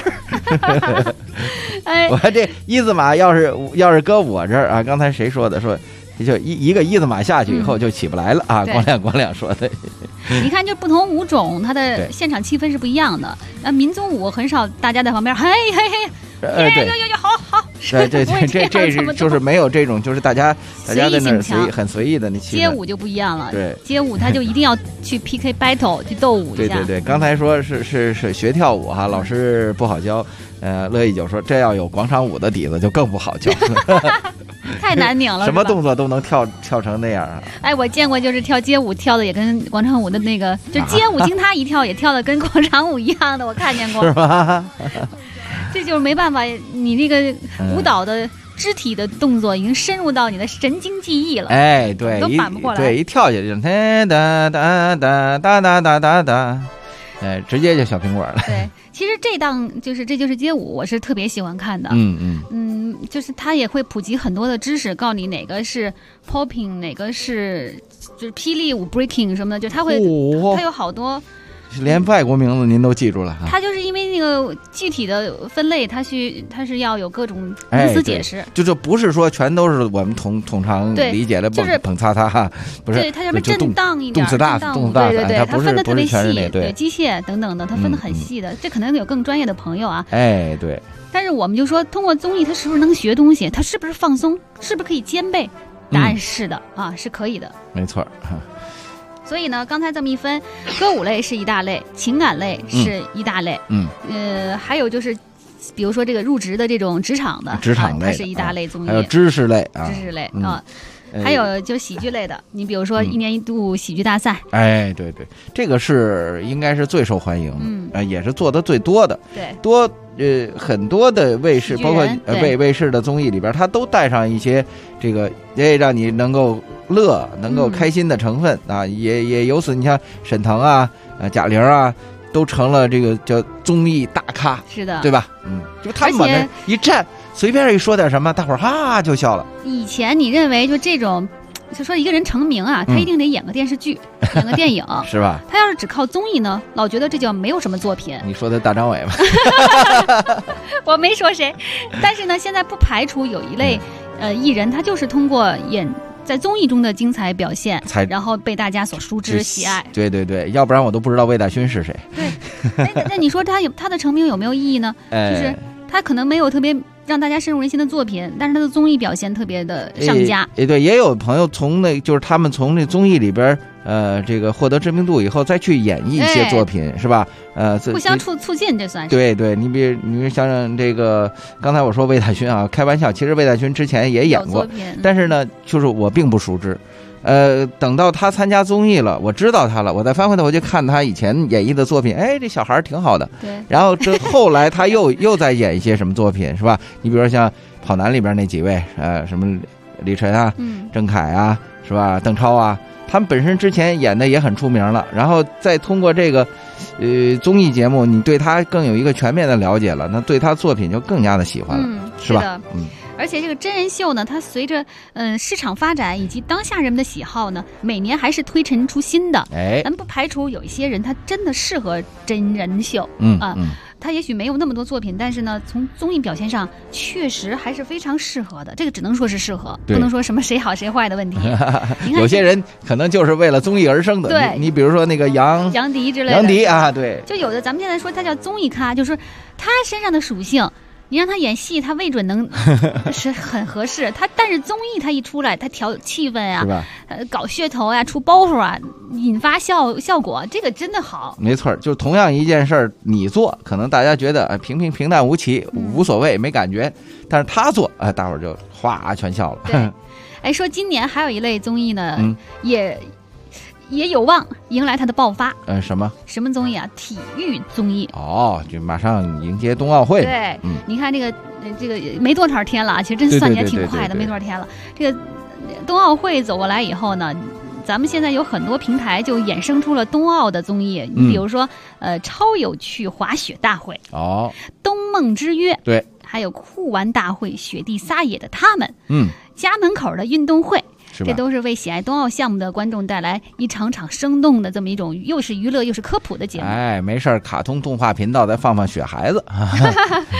我这一字马要是搁我这儿啊，刚才谁说的？说就一个一字马下去以后就起不来了啊！光亮说的。 你看，就不同舞种，它的现场气氛是不一样的。民族舞很少大家在旁边，嘿嘿嘿。 对， 好， 对，这是就是没有这种，就是大家在那很随意的那气氛。 街舞就不一样了， 对， 街舞他就一定要去 PK battle 去斗舞一下。 对，刚才说是学跳舞哈，老师不好教，乐意就说这要有广场舞的底子就更不好教。 太难拧了， 什么动作都能跳成那样啊！ 哎，我见过，就是跳街舞跳的也跟广场舞的那个，就街舞经他一跳也跳的跟广场舞一样的，我看见过。 是吧？ 这就是没办法，你那个舞蹈的肢体的动作已经深入到你的神经记忆了。 哎，对， 都反不过来。 对，一跳下去，哒哒哒哒哒哒哒哒，哎，直接就小苹果了。 对，其实这就是街舞，我是特别喜欢看的。就是他也会普及很多的知识，告诉你哪个是 popping， 哪个是就是霹雳舞 breaking 什么的，就他会，他有好多。 连外国名字您都记住了， 它就是因为那个具体的分类，它是要有各种名词解释， 就不是说全都是我们通常理解的蹦擦擦哈，不是， 对，它就是震荡一点， 动词大， 对，它分的特别细， 对， 机械等等的，它分的很细的，这可能有更专业的朋友啊， 哎，对。 但是我们就说，通过综艺，它是不是能学东西？它是不是放松？是不是可以兼备？答案是的啊，是可以的， 没错。 所以呢，刚才这么一分，歌舞类是一大类，情感类是一大类，还有就是，比如说这个入职的这种职场类，它是一大类综艺， 还有知识类啊，还有就是喜剧类的，你比如说一年一度喜剧大赛， 哎，对，这个是应该是最受欢迎的，也是做的最多的， 对， 很多的卫视，包括卫视的综艺里边，它都带上一些这个让你能够能够开心的成分啊，也由此你像沈腾啊、贾玲啊，都成了这个叫综艺大咖， 是的， 对吧？就他们往那一站，随便一说点什么，大伙儿哈就笑了。 以前你认为就这种，就说一个人成名啊，他一定得演个电视剧，演个电影， 是吧？ 他要是只靠综艺呢，老觉得这叫没有什么作品。 你说的大张伟吧？ 我没说谁，但是呢，现在不排除有一类艺人，他就是通过在综艺中的精彩表现，然后被大家所熟知喜爱。 对，要不然我都不知道魏大勋是谁。 对，那你说他的成名有没有意义呢？就是他可能没有特别让大家深入人心的作品，但是他的综艺表现特别的上佳。 对，也有朋友就是他们从那综艺里边这个获得知名度以后，再去演绎一些作品，是吧？ 互相促进，这算是。 对，你像这个，刚才我说魏大勋啊，开玩笑，其实魏大勋之前也演过，但是呢，就是我并不熟知。等到他参加综艺了，我知道他了，我再翻回头去看他以前演绎的作品，哎，这小孩挺好的。 对。 然后后来他又在演一些什么作品，是吧？你比如说像《跑男》里边那几位，什么李晨啊、郑恺啊，是吧？邓超啊，他们本身之前演的也很出名了，然后再通过这个综艺节目，你对他更有一个全面的了解了，那对他作品就更加的喜欢了，是吧？ 而且这个真人秀呢，它随着市场发展以及当下人们的喜好呢，每年还是推陈出新的。咱们不排除有一些人他真的适合真人秀，他也许没有那么多作品，但是呢，从综艺表现上确实还是非常适合的。这个只能说是适合，不能说什么谁好谁坏的问题。 有些人可能就是为了综艺而生的。 对， 你比如说那个杨迪之类的。 杨迪啊，对。 就有的咱们现在说他叫综艺咖，就是他身上的属性。你让他演戏，他未准能是很合适。但是综艺他一出来，他调气氛啊，搞噱头啊，出包袱啊，引发效果，这个真的好。 没错，就同样一件事儿，你做可能大家觉得平淡无奇，无所谓，没感觉，但是他做，大伙儿就哗全笑了。 对，哎，说今年还有一类综艺呢，也有望迎来它的爆发。 什么综艺啊？体育综艺。 就马上迎接冬奥会。 对，你看这个没多少天了，其实真算起来挺快的，没多少天了。这个冬奥会走过来以后呢，咱们现在有很多平台就衍生出了冬奥的综艺。你比如说，超有趣滑雪大会。冬梦之约。 对。 还有酷玩大会，雪地撒野的他们。家门口的运动会。这都是为喜爱冬奥项目的观众带来一场场生动的这么一种又是娱乐又是科普的节目。 没事，卡通动画频道再放雪孩子。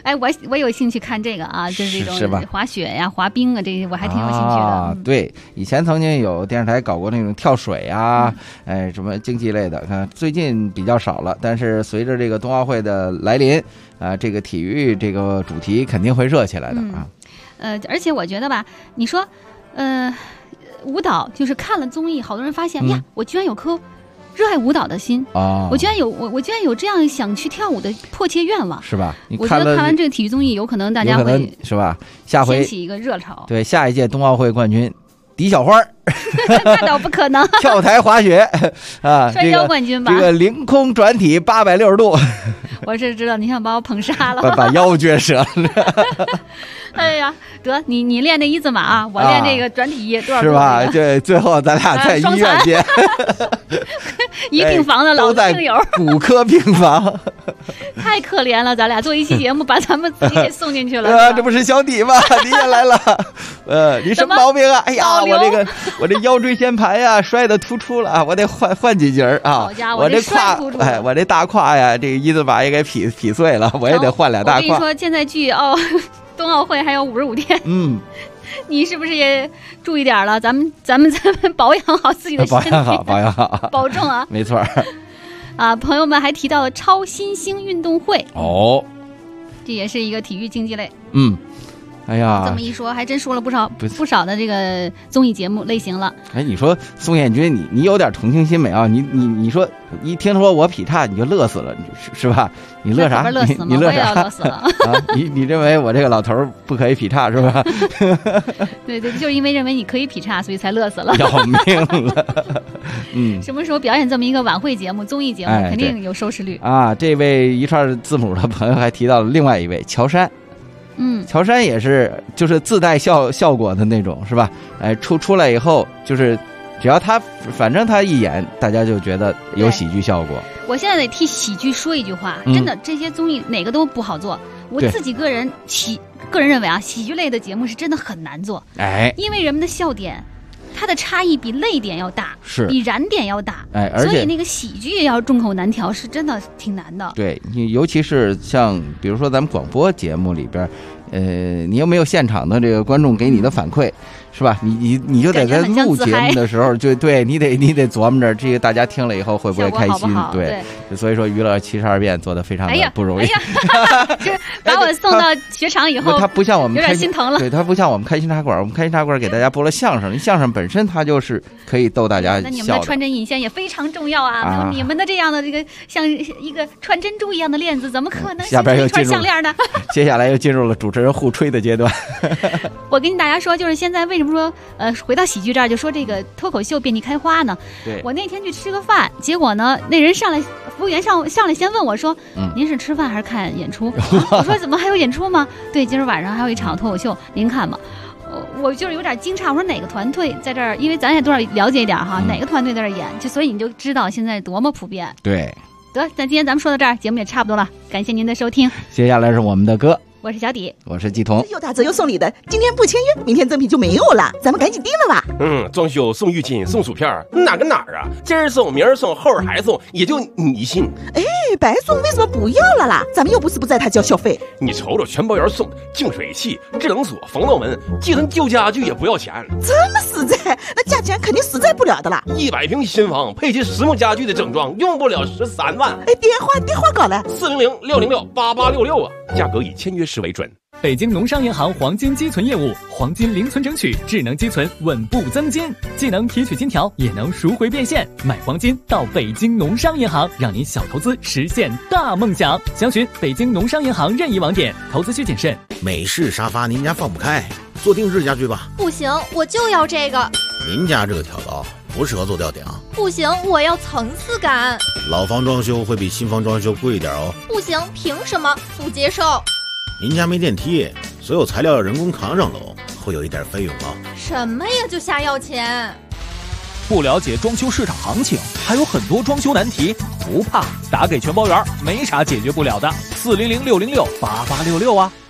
哎，我有兴趣看这个啊，就是这种滑雪呀、滑冰啊，这些我还挺有兴趣的。 对，以前曾经有电视台搞过那种跳水啊，什么竞技类的，看最近比较少了。但是随着这个冬奥会的来临，这个体育这个主题肯定会热起来的啊。 而且我觉得吧，你说，舞蹈就是看了综艺，好多人发现呀，我居然有颗热爱舞蹈的心啊！我居然有这样想去跳舞的迫切愿望， 是吧？ 我觉得看完这个体育综艺，有可能大家会是吧？下回掀起一个热潮。 对，下一届冬奥会冠军狄小花那倒不可能。 跳台滑雪啊， 摔跤冠军吧？ 这个凌空转体860度。 我是知道你想把我捧杀了， 把腰撅折了。 哎呀，得你练那一字马，我练这个转体多少度？ 是吧？对，最后咱俩在医院见， 一病房的老病友， 骨科病房， 太可怜了。咱俩做一期节目，把咱们自己给送进去了。 这不是小底吗？你也来了。你什么毛病啊？哎呀，我这腰椎间盘呀摔得突出了，我得换几节啊。 好家伙， 我这胯，我这大胯呀，这个一字马也给劈碎了，我也得换俩大胯。 我跟你说，现在距冬奥会还有55天，你是不是也注意点了？咱们保养好自己的身体， 保养好， 保重啊！ 没错。 朋友们还提到了超新星运动会哦， 这也是一个体育竞技类。 哎呀， 这么一说，还真说了不少的这个综艺节目类型了。 哎，你说宋彦军，你有点同情心没啊？你说一听说我劈叉你就乐死了，是吧？你乐啥？你乐啥？ 我也要乐死了啊！你认为我这个老头不可以劈叉是吧？ 对，就是因为认为你可以劈叉，所以才乐死了， 要命了。 什么时候表演这么一个晚会节目、综艺节目，肯定有收视率啊！这位一串字母的朋友还提到了另外一位乔杉。乔杉也是，就是自带效果的那种，是吧？哎，出来以后，就是只要他，反正他一演，大家就觉得有喜剧效果。 我现在得替喜剧说一句话，真的，这些综艺哪个都不好做。我自己个人认为啊，喜剧类的节目是真的很难做，因为人们的笑点。它的差异比泪点要大，比燃点要大， 而且所以那个喜剧也要众口难调，是真的挺难的。 对，你尤其是像比如说咱们广播节目里边，你有没有现场的这个观众给你的反馈？是吧？你就得在录节目的时候，就对你得琢磨着这个大家听了以后会不会开心？对，所以说娱乐72变做得非常的不容易。 这把我送到雪场以后， 他不像我们有点心疼了。 对，他不像我们开心茶馆，我们开心茶馆给大家播了相声，相声本身它就是可以逗大家笑的。 那你们的穿针引线也非常重要啊！没有你们的这样的这个像一个穿珍珠一样的链子，怎么可能形成一串项链呢？ 接下来又进入了主持人互吹的阶段。 我跟大家说，就是现在为什么说回到喜剧这儿就说这个脱口秀遍地开花呢？ 对， 我那天去吃个饭，结果呢，那人上来，服务员上来先问我说：“您是吃饭还是看演出？”我说：“怎么还有演出吗？”对，今儿晚上还有一场脱口秀，您看吗？我就是有点惊诧，我说哪个团队在这儿？因为咱也多少了解一点哈，哪个团队在这儿演，所以你就知道现在多么普遍。 对， 得，那今天咱们说到这儿，节目也差不多了，感谢您的收听。 接下来是我们的歌。 我是小迪， 我是季彤。 又打折又送礼的，今天不签约，明天赠品就没有了，咱们赶紧订了吧。 装修送浴巾送薯片，哪跟哪儿啊？今儿送明儿送后儿还送，也就你信。 白送为什么不要了啦？咱们又不是不在他交小费。 你瞅瞅全包员送净水器、制冷锁、防盗门，寄成旧家具也不要钱。 这么实在，那价钱肯定实在不了的啦。 100平新房配齐实木家具的整装，用不了13万。 电话搞来 400-606-8866啊，价格以签约时为准。 北京农商银行黄金积存业务，黄金零存整取，智能积存，稳步增金，既能提取金条，也能赎回变现。买黄金到北京农商银行，让您小投资实现大梦想。详询北京农商银行任意网点，投资需谨慎。 美式沙发您家放不开，做定制家具吧。 不行，我就要这个。 您家这个挑高不适合做吊顶。 不行，我要层次感。 老房装修会比新房装修贵一点哦。 不行，凭什么？不接受。 您家没电梯，所有材料要人工扛上楼，会有一点费用哦。 什么呀，就瞎要钱？ 不了解装修市场行情，还有很多装修难题，不怕，打给全包员，没啥解决不了的。400-606-8866啊。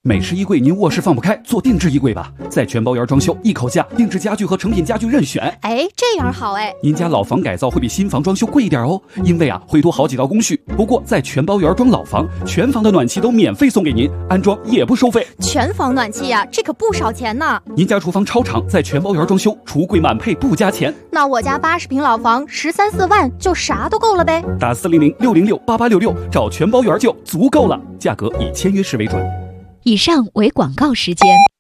美式衣柜您卧室放不开，做定制衣柜吧，在全包园装修，一口价，定制家具和成品家具任选。 哎，这样好哎。 您家老房改造会比新房装修贵一点哦，因为会多好几道工序。不过在全包园装老房，全房的暖气都免费送给您，安装也不收费。 全房暖气呀，这可不少钱呢。 您家厨房超长，在全包园装修，橱柜满配不加钱。 那我家80平老房13、14万就啥都够了呗。 打400-606-8866找全包园就足够了，价格以签约式为准。 以上为广告时间。